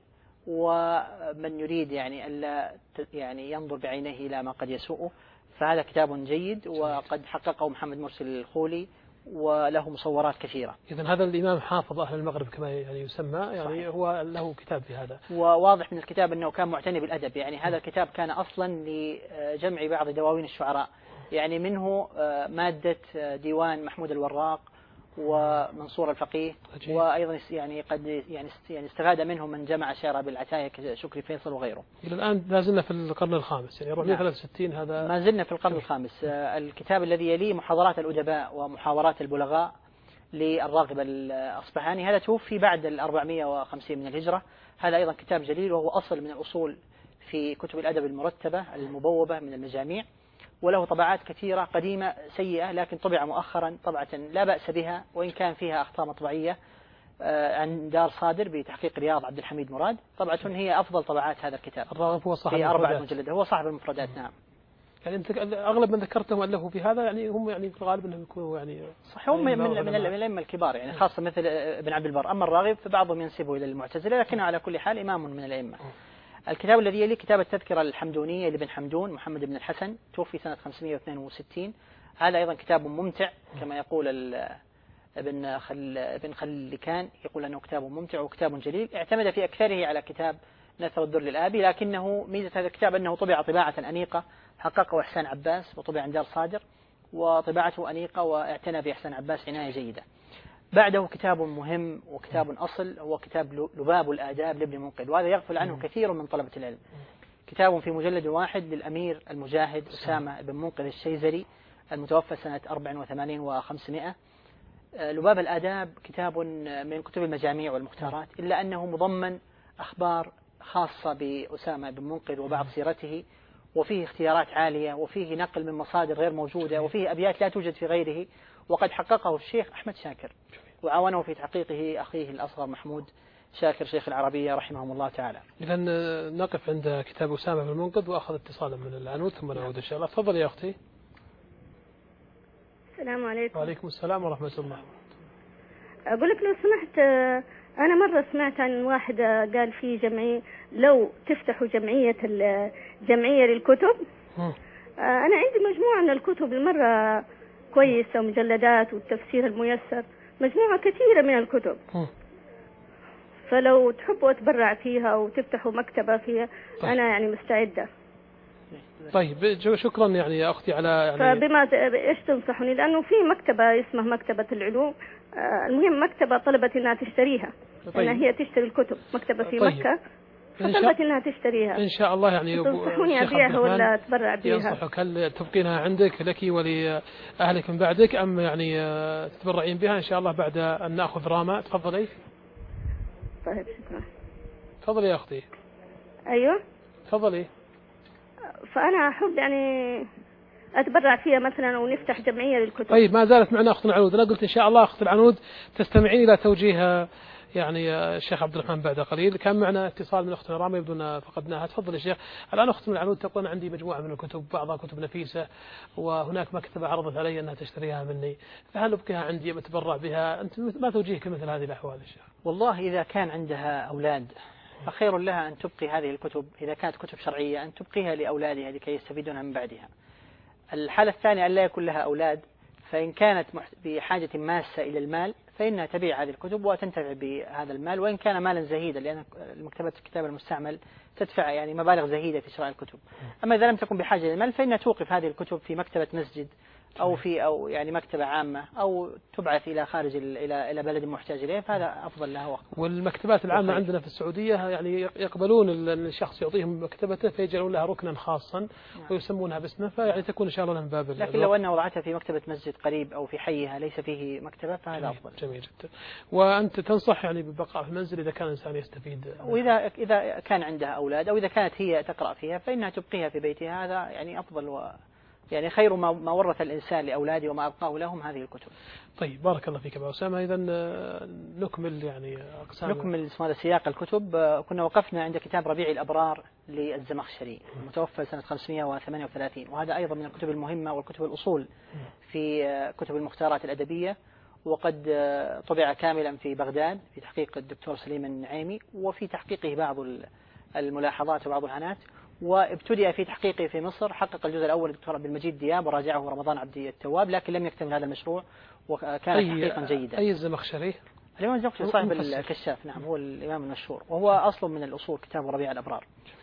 ومن يريد يعني ألا يعني ينظر بعينيه إلى ما قد يسوءه، فهذا كتاب جيد وقد حققه محمد مرسل الخولي، وله مصورات كثيرة. إذن هذا الإمام حافظ أهل المغرب كما يعني يسمى، يعني صحيح. هو له كتاب في هذا، وواضح من الكتاب أنه كان معتني بالأدب، يعني هذا الكتاب كان أصلا لجمع بعض دواوين الشعراء، يعني منه مادة ديوان محمود الوراق ومنصور الفقيه، وأيضا يعني قد يعني استفاد منه من جمع شعر بالعتاية كشكري فيصل وغيره. إلى الآن لا زلنا في القرن الخامس، يعني 463 هذا ما زلنا في القرن الخامس. الكتاب الذي يليه محاضرات الأدباء ومحاورات البلغاء للراغب الأصبهاني، هذا توفي بعد 450 من الهجرة، هذا أيضا كتاب جليل، وهو أصل من الأصول في كتب الأدب المرتبة المبوبة من المجاميع، وله طبعات كثيرة قديمة سيئة، لكن طبع مؤخرا طبعة لا بأس بها، وإن كان فيها أخطاء مطبعية، عن دار صادر بتحقيق رياض عبد الحميد مراد، طبعة هي أفضل طبعات هذا الكتاب. الراغب هو صاحب في 4 مجلدات، هو صاحب المفردات. نعم. يعني أنت أغلب من ذكرتهم ألفوا في هذا، يعني هم يعني في الغالب أنهم يكونوا يعني صحيح، هم من الأئمة الكبار، يعني خاصة مثل ابن عبد البر. أما الراغب فبعضهم ينسبه إلى المعتزلة، لكنه على كل حال إمام من الأئمة. الكتاب الذي يلي كتاب التذكرة الحمدونية لابن حمدون محمد بن الحسن، توفي سنة 562، هذا أيضا كتاب ممتع كما يقول ابن خلكان، يقول أنه كتاب ممتع وكتاب جليل، اعتمد في أكثره على كتاب نثر الدر للآبي، لكنه ميزة هذا الكتاب أنه طبع طباعة أنيقة حققه إحسان عباس، وطبع عن دار صادر، وطباعته أنيقة واعتنى بإحسان عباس عناية جيدة. بعده كتاب مهم وكتاب أصل، هو كتاب لباب الآداب لابن منقذ، وهذا يغفل عنه كثير من طلبة العلم. كتاب في مجلد واحد للأمير المجاهد أسامة بن منقذ الشيزري، المتوفى سنة 84 و500. لباب الآداب كتاب من كتب المجاميع والمختارات، إلا أنه مضمن أخبار خاصة بأسامة بن منقذ وبعض سيرته، وفيه اختيارات عالية، وفيه نقل من مصادر غير موجودة، وفيه أبيات لا توجد في غيره، وقد حققه الشيخ أحمد شاكر، وعاونه في تحقيقه أخيه الأصغر محمود شاكر شيخ العربية رحمهم الله تعالى. إذن نقف عند كتاب أسامة بن منقذ، وأخذ اتصالا من العنود ثم نعود إن شاء الله. تفضل يا أختي. السلام عليكم. وعليكم السلام ورحمة الله. أقول لك لو سمحت، أنا مرة سمعت عن واحد قال في جمعية، لو تفتحوا جمعية للكتب. أنا عندي مجموعة من الكتب المرة كويسة ومجلدات والتفسير الميسر، مجموعة كثيرة من الكتب، فلو تحبوا أتبرع فيها وتفتحوا مكتبة فيها أنا يعني مستعدة. طيب شكرا يعني يا أختي على يعني فبما إيش تنصحوني، لأنه في مكتبة اسمها مكتبة العلوم، المهم مكتبة طلبت إنها تشتريها. طيب. إنها هي تشتري الكتب، مكتبة في طيب. مكة فطلبت إنها تشتريها. إن شاء الله يعني تنصحوني أبيعها ولا أتبرع بيها؟ ينصحك، هل تبقينها عندك لك ولأهلك من بعدك، أم يعني تتبرعين بها إن شاء الله بعد أن نأخذ راما؟ تفضلي. طيب شكرا. تفضلي يا أختي. أيوة تفضلي. فأنا أحب يعني أتبرع فيها مثلا، أو نفتح جمعية للكتب. طيب ما زالت معنا أخت العنود، أنا قلت إن شاء الله أخت العنود تستمعين إلى توجيه يعني الشيخ عبد الرحمن بعد قليل. كان معنا اتصال من أختنا رامي يبدو أن فقدناها. تفضل يا شيخ. الآن أخت من العنود تقول عندي مجموعة من الكتب، بعضها كتب نفيسة، وهناك مكتبة عرضت علي أنها تشتريها مني، فهل أبقيها عندي أم أتبرع بها؟ أنت ما توجيهك مثل هذه الأحوال يا شيخ؟ والله إذا كان عندها أولاد فخير لها أن تبقي هذه الكتب، إذا كانت كتب شرعية أن تبقيها لأولادها لكي يستفيدونها من بعدها. الحالة الثانية أن لا يكون لها أولاد، فإن كانت بحاجة ماسة إلى المال فإنها تبيع هذه الكتب وتنتفع بهذا المال، وإن كان مالا زهيدا، لأن المكتبة الكتاب المستعمل تدفع يعني مبالغ زهيدة في شراء الكتب. أما إذا لم تكن بحاجة للمال فإنها توقف هذه الكتب في مكتبة مسجد أو يعني مكتبة عامة، أو تبعث إلى خارج إلى بلد محتاج إليه، فهذا أفضل لها وقت. والمكتبات العامة عندنا في السعودية يعني يقبلون الشخص يعطيهم مكتبته فيجعلون لها ركنا خاصا ويسمونها باسمه، فيعني تكون إن شاء الله من باب لكن لو أنها وضعتها في مكتبة مسجد قريب أو في حيها ليس فيه مكتبة فهذا أفضل. جميل جدا. وأنت تنصح يعني بالبقاء في المنزل إذا كان الإنسان يستفيد، وإذا كان عندها أولاد أو إذا كانت هي تقرأ فيها فإنها تبقيها في بيتها، هذا يعني أفضل يعني خير ما ورث الإنسان لأولاده وما أبقاه لهم هذه الكتب. طيب بارك الله فيك أبو أسامة. إذا نكمل يعني أقسام، نكمل سياق الكتب. كنا وقفنا عند كتاب ربيع الأبرار للزمخشري المتوفى سنة 538، وهذا أيضا من الكتب المهمة والكتب الأصول في كتب المختارات الأدبية، وقد طبع كاملا في بغداد في تحقيق الدكتور سليم النعيمي، وفي تحقيقه بعض الملاحظات وبعض الهنات، وابتدأ في تحقيقه في مصر. حقق الجزء الأول الدكتور عبد المجيد دياب وراجعه رمضان عبد التواب، لكن لم يكتمل هذا المشروع وكان تحقيقا جيدا. أي الزمخشري؟ الإمام الزمخشري صاحب الكشاف، نعم هو الإمام المشهور، وهو أصل من الأصول كتاب ربيع الأبرار.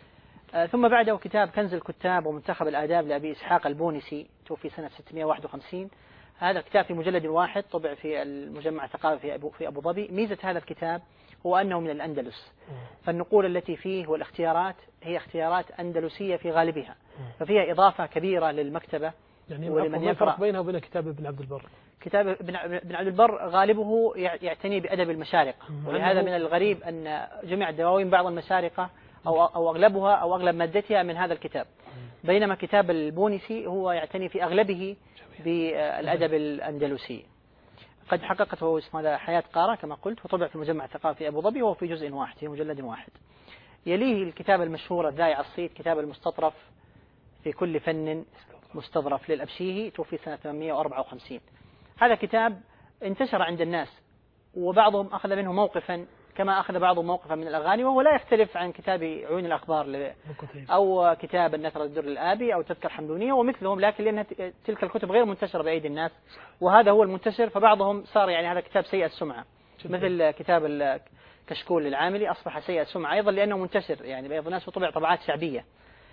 ثم بعده كتاب كنز الكتاب ومنتخب الآداب لأبي إسحاق البونسي، توفي سنة 651. هذا الكتاب في مجلد واحد طبع في المجمع الثقافي في أبو ظبي. ميزة هذا الكتاب هو أنه من الأندلس، فالنقول التي فيه والاختيارات هي اختيارات أندلسية في غالبها، ففيها إضافة كبيرة للمكتبة. يعني ولمن يفرق بينه وبين كتاب ابن عبد البر. كتاب ابن عبد البر غالبه يعتني بأدب المشارقة، ولهذا من الغريب أن جمع دواوين بعض المشارقة أو أغلبها أو أغلب مادتها من هذا الكتاب، بينما كتاب البونسي هو يعتني في أغلبه بالأدب الأندلسي. قد حققته اسمه حياة قارة كما قلت، وطبع في المجمع الثقافي أبو ظبي، وهو في جزء واحد في مجلد واحد. يليه الكتاب المشهور الذايع الصيت كتاب المستطرف في كل فن مستظرف للأبشيهي، توفي سنة 854. هذا كتاب انتشر عند الناس، وبعضهم أخذ منه موقفا كما أخذ بعضهم موقفا من الأغاني، وهو لا يختلف عن كتاب عيون الأخبار أو كتاب النثر الدر الآبي أو تذكر حمدونية ومثلهم، لكن لأن تلك الكتب غير منتشرة بأيدي الناس وهذا هو المنتشر، فبعضهم صار يعني هذا كتاب سيء السمعة، مثل كتاب كشكول للعاملي أصبح سيء السمعة أيضا لأنه منتشر يعني بين الناس وطبع طبعات شعبية.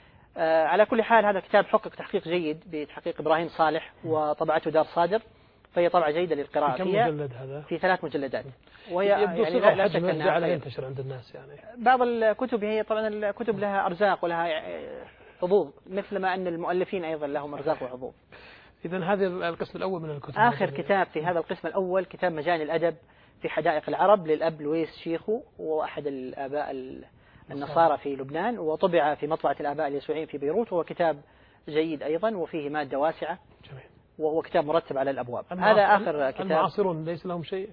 على كل حال هذا الكتاب حقق تحقيق جيد بتحقيق إبراهيم صالح وطبعته دار صادر، فهي طبعة جيدة للقراءة. كم مجلد هذا؟ في 3 مجلدات، وهي يعني لا شك أنها جعلها ينتشر عند الناس. يعني بعض الكتب هي طبعا الكتب لها أرزاق ولها حظوظ، مثل ما أن المؤلفين أيضا لهم أرزاق وحظوظ. إذن هذا القسم الأول من الكتب. آخر كتاب في هذا القسم الأول كتاب مجاني الأدب في حدائق العرب للأب لويس شيخو، وأحد الآباء النصارى في لبنان، وطبع في مطبعة الآباء اليسوعيين في بيروت، وهو كتاب جيد أيضا وفيه مادة واسعة. جميل. وهو كتاب مرتب على الأبواب. هذا آخر كتاب. المعاصرون ليس لهم شيء؟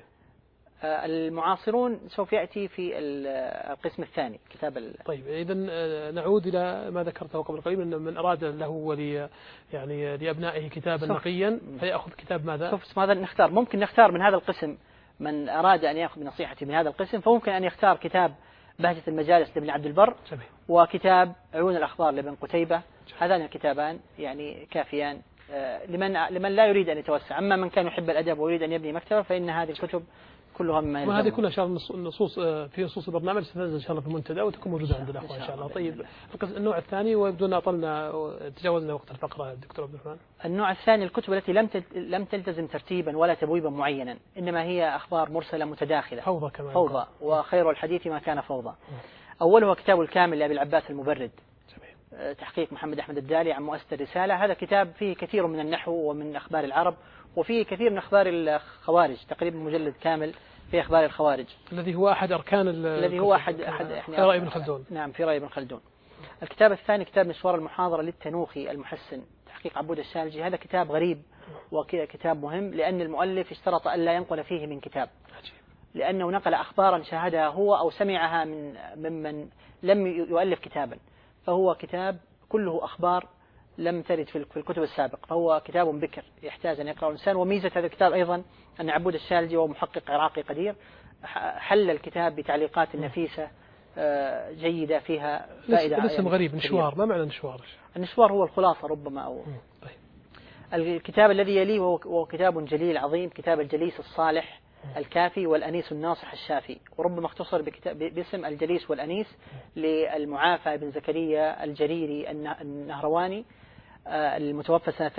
المعاصرون سوف يأتي في القسم الثاني كتاب طيب إذن نعود إلى ما ذكرته قبل قليل، أن من أراد له ولي يعني لأبنائه كتابا نقيا فيأخذ كتاب ماذا؟ شوف ماذا نختار؟ ممكن نختار من هذا القسم، من أراد أن يأخذ بنصيحتي من هذا القسم فممكن أن يختار كتاب بهجة المجالس لابن عبد البر. جميل. وكتاب عيون الأخبار لابن قتيبة. هذان الكتابان يعني كافيان لمن لا يريد أن يتوسع. أما من كان يحب الأدب ويريد أن يبني مكتبة فإن هذه الكتب كلها مما يلزمها. وهذه كلها إن شاء الله النصوص في نصوص البرنامج ستنزل إن شاء الله في المنتدى وتكون موجودة عند الأخوة إن شاء الله. طيب النوع الثاني، وبدون أطلنا تجاوزنا وقت الفقرة دكتور عبد الرحمن. النوع الثاني الكتب التي لم تلتزم ترتيبا ولا تبويبا معينا، إنما هي أخبار مرسلة متداخلة، فوضى كمان، فوضى، وخير الحديث ما كان فوضى. أولها كتاب الكامل لأبي العباس المبرد، تحقيق محمد أحمد الدالي عن مؤسسة الرسالة. هذا كتاب فيه كثير من النحو ومن أخبار العرب، وفيه كثير من أخبار الخوارج، تقريبا مجلد كامل في أخبار الخوارج، الذي هو أحد أركان الذي هو أحد في رأي ابن خلدون. نعم في رأي ابن خلدون. الكتاب الثاني كتاب مشوار المحاضرة للتنوخي المحسن، تحقيق عبود الشالجي. هذا كتاب غريب وكتاب مهم، لأن المؤلف اشترط أن لا ينقل فيه من كتاب، لأنه نقل أخبارا شاهدها هو أو سمعها ممن لم يؤلف كتابا، فهو كتاب كله أخبار لم ترد في الكتب السابق، فهو كتاب بكر يحتاج أن يقرأه الإنسان. وميزة هذا الكتاب أيضا أن عبود الشالجي وهو محقق عراقي قدير حل الكتاب بتعليقات نفيسة جيدة فيها فائدة. اسم غريب، نشوار. ما معنى نشوار؟ النشوار هو الخلاصة ربما أو طيب. الكتاب الذي يليه وهو كتاب جليل عظيم، كتاب الجليس الصالح الكافي والأنيس الناصح الشافي، وربما اختصر باسم الجليس والأنيس للمعافى بن زكريا الجريري النهرواني المتوفى سنة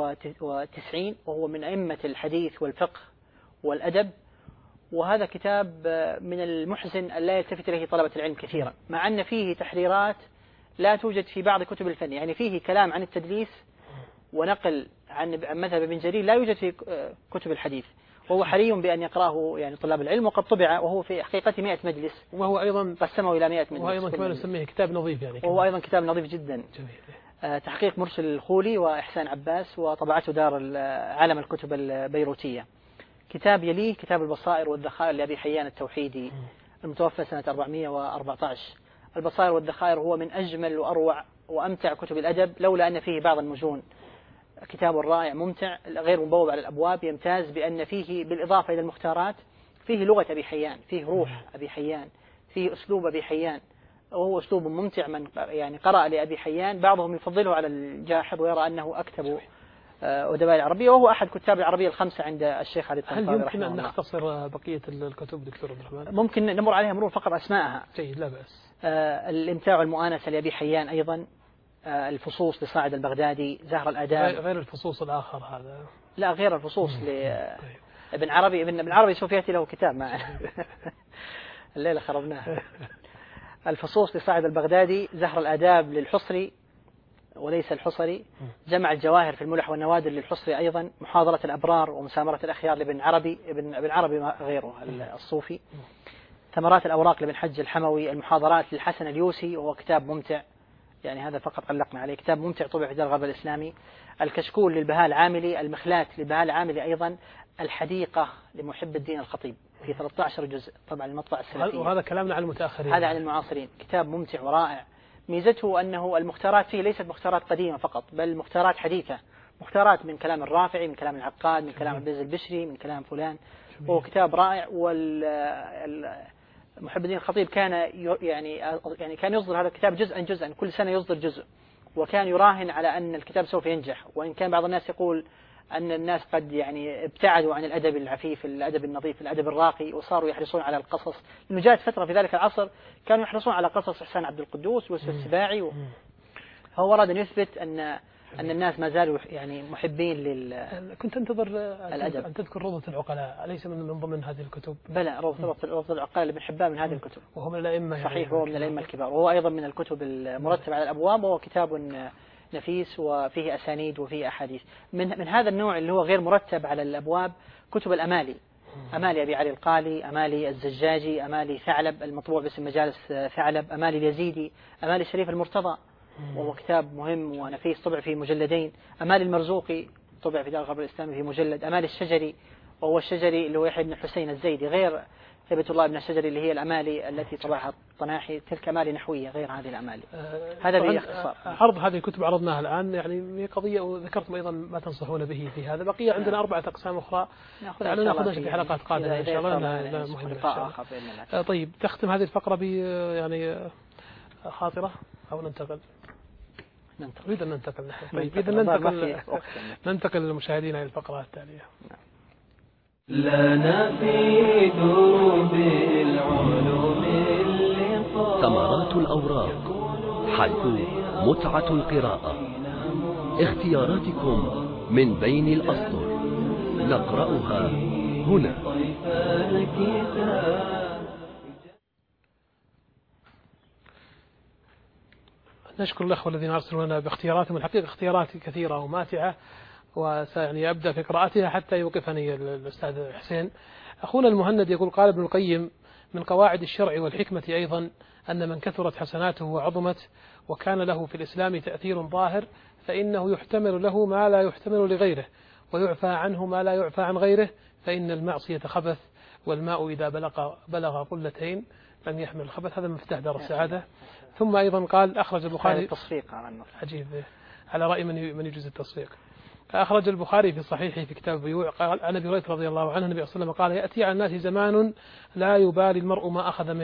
390، وهو من أئمة الحديث والفقه والأدب. وهذا كتاب من المحزن أن لا يلتفت إليه طلبة العلم كثيرا، مع أن فيه تحريرات لا توجد في بعض كتب الفن. يعني فيه كلام عن التدليس ونقل عن مذهب ابن جرير لا يوجد في كتب الحديث، وهو حري بأن يقرأه يعني طلاب العلم، وقد طبع وهو في حقيقة 100 مجلس، وهو أيضا قسمه إلى 100 مجلس، وهو أيضا كمان نسميه كتاب نظيف يعني، وهو أيضا كتاب نظيف جدا. جميل. تحقيق مرسل الخولي وإحسان عباس، وطبعته دار عالم الكتب البيروتية. كتاب يليه كتاب البصائر والذخائر لأبي حيان التوحيدي المتوفى سنة 414. البصائر والذخائر هو من أجمل وأروع وأمتع كتب الأدب، لولا أن فيه بعض المجون. كتاب رائع ممتع غير مبوب على الأبواب، يمتاز بأن فيه بالإضافة إلى المختارات فيه لغة أبي حيان، فيه روح أبي حيان، فيه أسلوب أبي حيان، وهو أسلوب ممتع. من يعني قرأ لأبي حيان بعضهم يفضله على الجاحظ ويرى أنه أكتب أدباء العربية، وهو أحد كتاب العربية الخمسة عند الشيخ علي الطنطاوي. هل يمكن أن نختصر بقية الكتب دكتور عبد الرحمن؟ ممكن نمر عليها مرور فقط أسماءها. جيد، لا بأس. الإمتاع والمؤانسة لأبي حيان أيضا، الفصوص لصاعد البغدادي، زهر الآداب. غير الفصوص الآخر هذا؟ لا، غير الفصوص لابن عربي. ابن عربي سوف يأتي له كتاب معنا الليلة خربناها. الفصوص لصاعد البغدادي، زهر الآداب للحصري وليس الحصري، جمع الجواهر في الملح والنوادر للحصري أيضا، محاضرة الأبرار ومسامرة الأخيار لابن عربي، ابن عربي غيره الصوفي، ثمرات الأوراق لابن حج الحموي، المحاضرات للحسن اليوسي وهو كتاب ممتع، يعني هذا فقط علقنا عليه، كتاب ممتع طبع في دار الغرب الإسلامي، الكشكول للبهاء العاملي، المخلات للبهاء العاملي أيضا، الحديقة لمحب الدين الخطيب في 13 جزء طبعا المطبعة السلفية. وهذا كلامنا عن المتأخرين، هذا عن المعاصرين. كتاب ممتع ورائع، ميزته أنه المختارات فيه ليست مختارات قديمة فقط، بل مختارات حديثة، مختارات من كلام الرافعي، من كلام العقاد، من كلام عبد العزيز البشري، من كلام فلان. هو كتاب رائع. محب الدين الخطيب كان يعني كان يصدر هذا الكتاب جزءا، كل سنة يصدر جزء، وكان يراهن على أن الكتاب سوف ينجح. وإن كان بعض الناس يقول أن الناس قد يعني ابتعدوا عن الأدب العفيف، الأدب النظيف، الأدب الراقي، وصاروا يحرصون على القصص، لأنه جاءت فترة في ذلك العصر كانوا يحرصون على قصص إحسان عبد القدوس ويوسف السباعي. هو أراد أن يثبت أن الناس ما زالوا يعني محبين كنت أنتظر الأدب. أن تذكر روضة العقلاء، أليس من ضمن هذه الكتب؟ بلى، روضة العقلاء اللي بنحبها من هذه الكتب، وهو من الأئمة. صحيح، هو من الأئمة الكبار، وهو أيضا من الكتب المرتبة على الأبواب، وهو كتاب نفيس وفيه أسانيد وفيه أحاديث. من هذا النوع اللي هو غير مرتب على الأبواب كتب الأمالي، أمالي أبي علي القالي، أمالي الزجاجي، أمالي ثعلب المطبوع باسم مجالس ثعلب، أمالي اليزيدي، أمالي الشريف المرتضى، وهو كتاب مهم ونفيس طبع في مجلدين، أمالي المرزوقي طبع في دار الغرب الإسلامي في مجلد، أمالي الشجري، وهو الشجري اللي هو يحيى بن حسين الزيدي، غير هبة الله بن الشجري اللي هي الأمالي التي طبعها الطناحي، تلك أمالي نحوية غير هذه الأمالي. هذا باختصار. عرض هذه الكتب عرضناها الآن، يعني هي قضية، وذكرتم أيضا ما تنصحون به في هذا. بقية عندنا 4 أقسام أخرى ناخذها في حلقات قادمة إن شاء الله. مهم. طيب، تختم هذه الفقرة ب يعني خاطرة أو ننتقل؟ نريد أن ننتقل. طيب، إذا ننتقل للمشاهدين إلى الفقرة التالية. لنا في دروب العلوم ثمرات الأوراق، حيث متعة القراءة، اختياراتكم من بين الأسطر، نقرأها هنا. نشكر الأخوة الذين أرسلوا لنا باختياراتهم، الحقيقة اختيارات كثيرة وماتعة، وسيعني أبدأ في قراءتها حتى يوقفني الأستاذ حسين. أخونا المهند يقول: قال ابن القيم: من قواعد الشرع والحكمة أيضا أن من كثرت حسناته وعظمت وكان له في الإسلام تأثير ظاهر فإنه يحتمل له ما لا يحتمل لغيره، ويعفى عنه ما لا يعفى عن غيره، فإن المعصية خبث، والماء إذا بلغ قلتين لم يحمل الخبث. هذا مفتاح دار السعادة. ثم أيضا قال: أخرج البخاري التصفيق عجيب على رأي من يجوز التصفيق. أخرج البخاري في صحيحه في كتاب البيوع قال عن أبي هريرة رضي الله عنه النبي صلى الله عليه وسلم قال: يأتي على الناس زمان لا يبالي المرء ما أخذ منه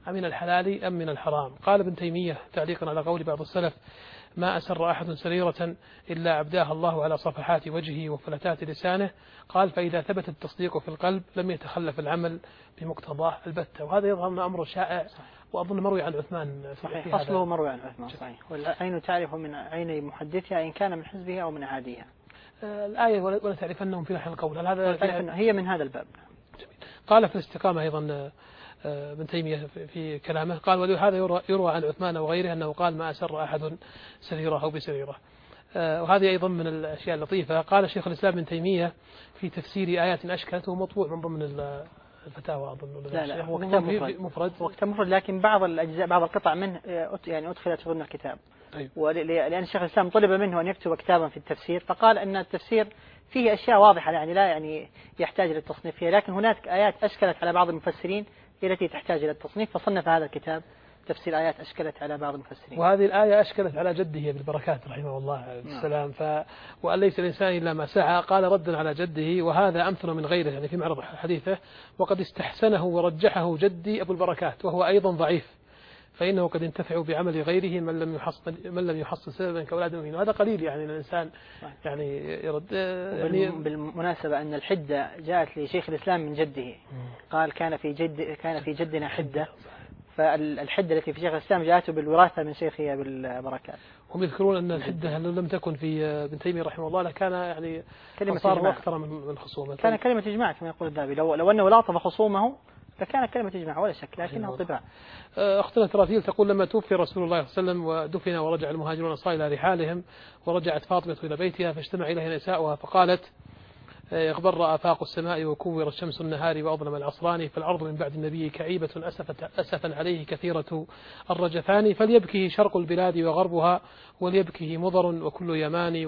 أم من الحلال أم من الحرام. قال ابن تيمية تعليقا على قول بعض السلف: ما أسر أحد سريرة إلا أبداها الله على صفحات وجهه وفلتات لسانه. قال: فإذا ثبت التصديق في القلب لم يتخلف العمل بمقتضاه البتة. وهذا يظهر أنه أمر شائع، وأظن مروي عن عثمان. صحيح، أصله مروي عن عثمان. صحيح. والعين تعرف من عين محدثها إن كان من حزبها أو من عاديها. الآية: ولا تعرفنهم في لحن القول. هل هذا هي من هذا الباب. جميل. قال في الاستقامة أيضا ابن تيمية في كلامه، قال: ولهذا يروى عن عثمان وغيره أنه قال: ما أسر أحد سريرة أو بسريرة. وهذه أيضا من الأشياء اللطيفة. قال شيخ الإسلام ابن تيمية في تفسير آيات أشكلته مطبوع من ضمن الفتاوى أظن. لا هو كتاب مفرد. هو كتاب مفرد، لكن بعض الأجزاء بعض القطع منه يعني أدخلت ضمن الكتاب. طيب. ولأن شيخ الإسلام طلب منه أن يكتب كتابا في التفسير، فقال أن التفسير فيه أشياء واضحة يعني لا يعني يحتاج للتصنيف فيها، لكن هناك آيات أشكلت على بعض المفسرين التي تحتاج إلى التصنيف، فصنف هذا الكتاب تفسير آيات أشكلت على بعض المفسرين. وهذه الآية أشكلت على جده بالبركات رحمه الله السلام. وأن ليس الإنسان إلا ما سعى، قال ردا على جده: وهذا أمثل من غيره، يعني في معرض حديثه: وقد استحسنه ورجحه جدي أبو البركات، وهو أيضا ضعيف، فإنه قد ينتفع بعمل غيره من لم يحصل سببا كأولاد المؤمنين. وهذا قليل يعني الإنسان يعني يرد. يعني بالمناسبة أن الحدة جاءت لشيخ الإسلام من جده، قال كان في جدنا حدة، فالحدة التي في شيخ الإسلام جاءته بالوراثة من شيخه بالبركات. هم يذكرون أن الحدة لو لم تكن في ابن تيمية رحمه الله لكان يعني كلمة صار أكثر من خصومه. كان كلمة إجماع كما يقول الذهبي، لو أنه لاطف خصومه لكان كلمة إجماع ولا شك، لكنه طباع. أختنا تراتيل تقول: لما توفي رسول الله صلى الله عليه وسلم ودفن ورجع المهاجرون إلى رحالهم، ورجعت فاطمة إلى بيتها، فاجتمع إليها نساؤها فقالت: اغبر آفاق السماء وكور الشمس النهار وأظلم العصران، فالأرض من بعد النبي كعيبة أسفا عليه كثيرة الرجفان، فليبكه شرق البلاد وغربها، وليبكه مضر وكل يماني،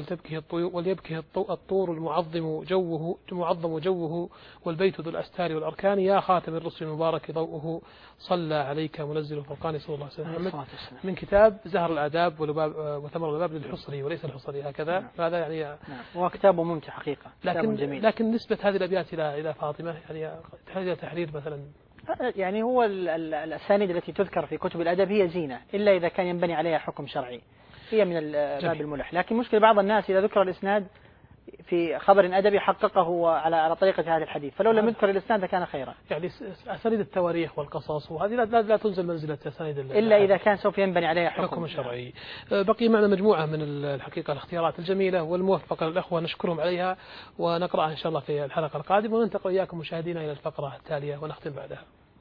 وليبكه الطور المعظم جوه والبيت ذو الأستار والأركان، يا خاتم الرسل المبارك ضوءه، صلى عليك منزل الفرقان صلى الله عليه وسلم. من كتاب زهر الآداب وثمر الباب للحصري وليس الحصري هكذا. هذا يعني هو كتاب ممتع حقيقة، لكن نسبة هذه الأبيات إلى فاطمة يعني تحتاج تحرير مثلا. يعني هو الأسانيد التي تذكر في كتب الأدب هي زينة إلا إذا كان ينبني عليها حكم شرعي، هي من باب الملح. لكن مشكلة بعض الناس إذا ذكر الإسناد في خبر أدبي حققه على طريقة هذا الحديث، فلو لم يذكر الإسناد كان خيرا. يعني أسانيد التواريخ والقصص وهذه لا تنزل منزلة أسانيد إلا إذا كان سوف ينبني عليها حكم شرعي. بقي معنا مجموعة من الحقيقة الاختيارات الجميلة والموفقة للأخوة، نشكرهم عليها ونقرأها إن شاء الله في الحلقة القادمة، وننتقل إياكم مشاهدينا إلى الفقرة التالية ونختم بعدها.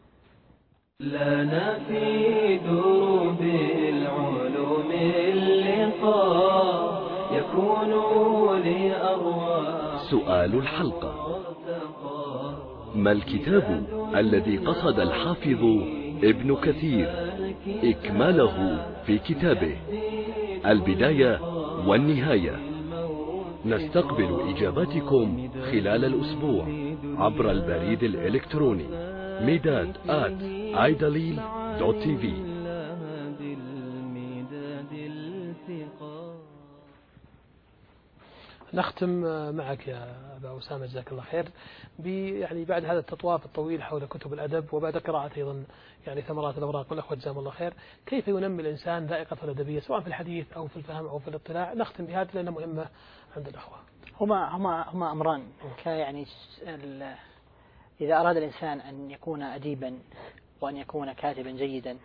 لنا في دروب العلوم اللقاء يكون لأرواح. سؤال الحلقة: ما الكتاب الذي قصد الحافظ ابن كثير إكماله في كتابه البداية والنهاية؟ نستقبل إجاباتكم خلال الأسبوع عبر البريد الإلكتروني midad@idalil.tv. نختم معك يا أبا أسامة جزاك الله خير يعني بعد هذا التطواف الطويل حول كتب الأدب وبعد قراءة أيضا يعني ثمرات الأوراق والأخوة جزاهم الله خير، كيف ينمي الإنسان ذائقة الأدبية سواء في الحديث أو في الفهم أو في الاطلاع؟ نختم بهذا لأنها مهمة عند الأخوة. هما أمران يعني إذا أراد الإنسان أن يكون أديبا وأن يكون كاتبا جيدا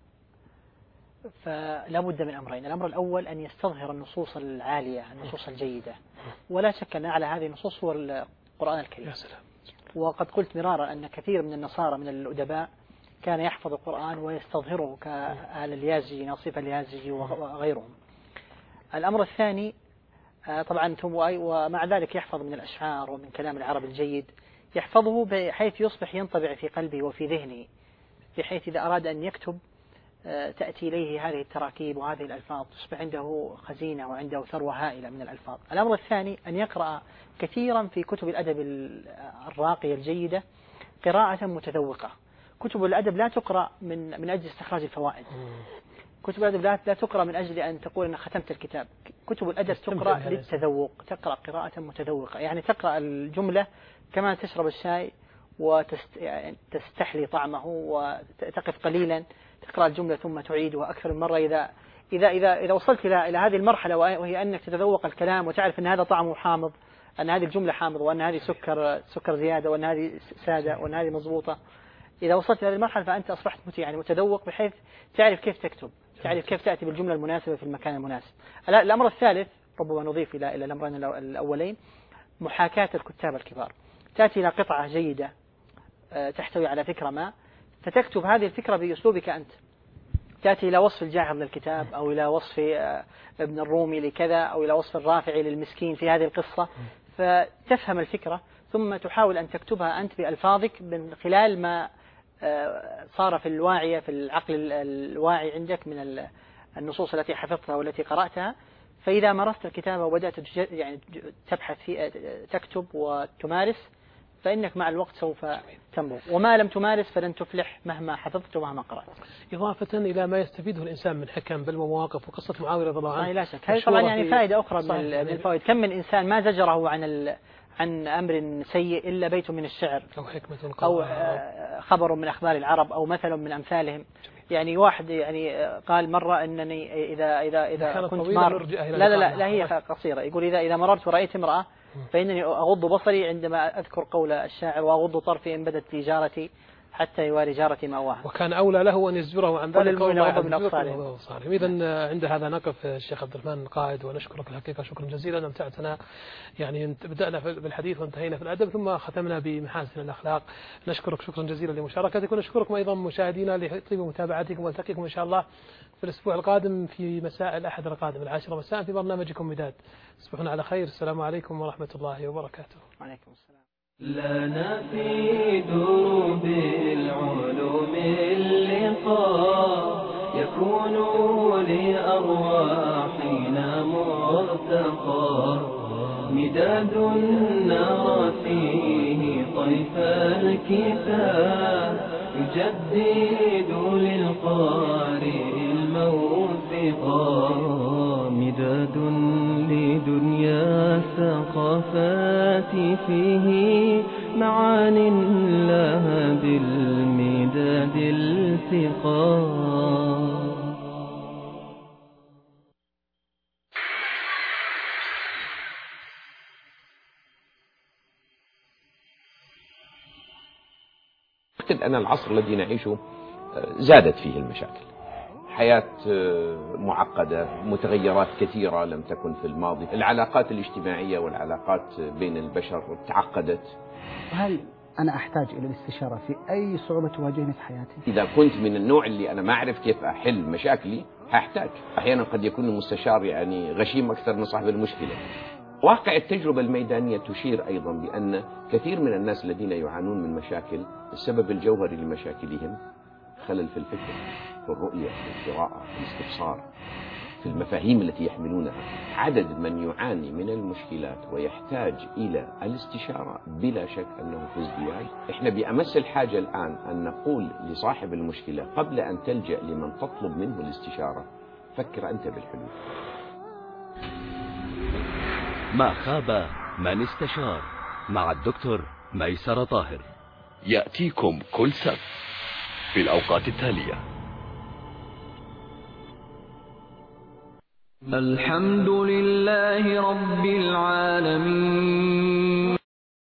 فلا بد من أمرين. الأمر الأول أن يستظهر النصوص العالية، النصوص الجيدة، ولا شك أن أعلى هذه النصوص هو القرآن الكريم. وقد قلت مرارا أن كثير من النصارى من الأدباء كان يحفظ القرآن ويستظهره كآل اليازجي، ناصف اليازجي وغيرهم. الأمر الثاني طبعا ومع ذلك يحفظ من الأشعار ومن كلام العرب الجيد، يحفظه بحيث يصبح ينطبع في قلبه وفي ذهنه، بحيث إذا أراد أن يكتب تأتي إليه هذه التراكيب وهذه الألفاظ، تصبح عنده خزينة وعنده ثروة هائلة من الألفاظ. الأمر الثاني أن يقرأ كثيرا في كتب الأدب الراقية الجيدة قراءة متذوقة. كتب الأدب لا تقرأ من أجل استخراج الفوائد، كتب الأدب لا تقرأ من أجل أن تقول أن ختمت الكتاب. كتب الأدب تقرأ للتذوق، تقرأ قراءة متذوقة، يعني تقرأ الجملة كما تشرب الشاي وتستحلي طعمه وتقف قليلا تقرأ الجملة ثم تعيدها أكثر من مرة. إذا وصلت إلى هذه المرحلة وهي أنك تتذوق الكلام وتعرف أن هذا طعمه حامض، أن هذه الجملة حامض، وأن هذه سكر زيادة، وأن هذه سادة، وأن هذه مضبوطة، إذا وصلت إلى هذه المرحلة فأنت أصبحت متذوق، بحيث تعرف كيف تكتب، تعرف كيف تأتي بالجملة المناسبة في المكان المناسب. الأمر الثالث ربما نضيف إلى الأمرين الأولين محاكاة الكتاب الكبار. تأتي إلى قطعة جيدة تحتوي على فكرة ما، فتكتب هذه الفكرة بأسلوبك أنت. تأتي إلى وصف الجاحظ للكتاب، أو إلى وصف ابن الرومي لكذا، أو إلى وصف الرافعي للمسكين في هذه القصة، فتفهم الفكرة ثم تحاول أن تكتبها أنت بألفاظك من خلال ما صار في الواعية، في العقل الواعي عندك من النصوص التي حفظتها والتي قرأتها. فإذا مارست الكتابة وبدأت تبحث في تكتب وتمارس، فإنك مع الوقت سوف تنمو، وما لم تمارس فلن تفلح مهما حفظت ومهما قرأت. إضافة إلى ما يستفيده الإنسان من حكم بالمواقف، وقصة معاوية رضي الله عنه لا شك، هذه طبعا يعني فائدة أخرى من الفوائد. كم من إنسان ما زجره عن أمر سيء إلا بيت من الشعر، أو حكمة أو خبر من أخبار العرب، أو مثل من أمثالهم. يعني واحد قال مرة أنني إذا كنت لا هي قصيرة، يقول إذا مررت ورأيت امرأة فإنني أغض بصري عندما أذكر قول الشاعر، وأغض طرفي إن بدت لي جارتي حتى يواري جارتي مأواها. وكان أولى له أن يزجره عن ذلك من أبصارهم. إذا عند هذا نقف الشيخ عبد الرحمن القائد، ونشكرك الحقيقة شكرا جزيلا. أمتعتنا، يعني بدأنا بالحديث وانتهينا في الأدب ثم ختمنا بمحاسن الأخلاق. نشكرك شكرا جزيلا لمشاركتك، ونشكركم أيضا مشاهدينا لطيب متابعتكم، ونلتقيكم إن شاء الله في الأسبوع القادم في مساء الأحد القادم 10 مساء في برنامجكم مداد. تصبحون على خير. السلام عليكم ورحمة الله وبركاته. وعليكم السلام. لنا في دروب العلوم اللقاء، يكون لأرواحنا مرتقى، مداد نرى فيه طيف الكتاب، يجدد للقارئ الموثقا، مداد لدنيا الثقافات فيه معان لها بالمداد التقى. أعتقد أن العصر الذي نعيشه زادت فيه المشاكل، حياة معقدة، متغيرات كثيرة لم تكن في الماضي، العلاقات الاجتماعية والعلاقات بين البشر تعقدت. هل أنا أحتاج إلى الاستشارة في أي صعوبة تواجهني في حياتي؟ إذا كنت من النوع اللي أنا ما أعرف كيف أحل مشاكلي هحتاج. أحيانا قد يكون المستشار يعني غشيم أكثر من صاحب المشكلة. واقع التجربة الميدانية تشير أيضا بأن كثير من الناس الذين يعانون من مشاكل السبب الجوهري لمشاكلهم خلل في الفكر، في الرؤية، في القراءة، في الاستبصار، في المفاهيم التي يحملونها. عدد من يعاني من المشكلات ويحتاج إلى الاستشارة بلا شك أنه في ازدياد. إحنا بأمس الحاجة الآن أن نقول لصاحب المشكلة قبل أن تلجأ لمن تطلب منه الاستشارة فكر أنت بالحلول. ما خاب من استشار مع الدكتور ميسر طاهر، يأتيكم كل سبت في الأوقات التالية. الحمد لله رب العالمين.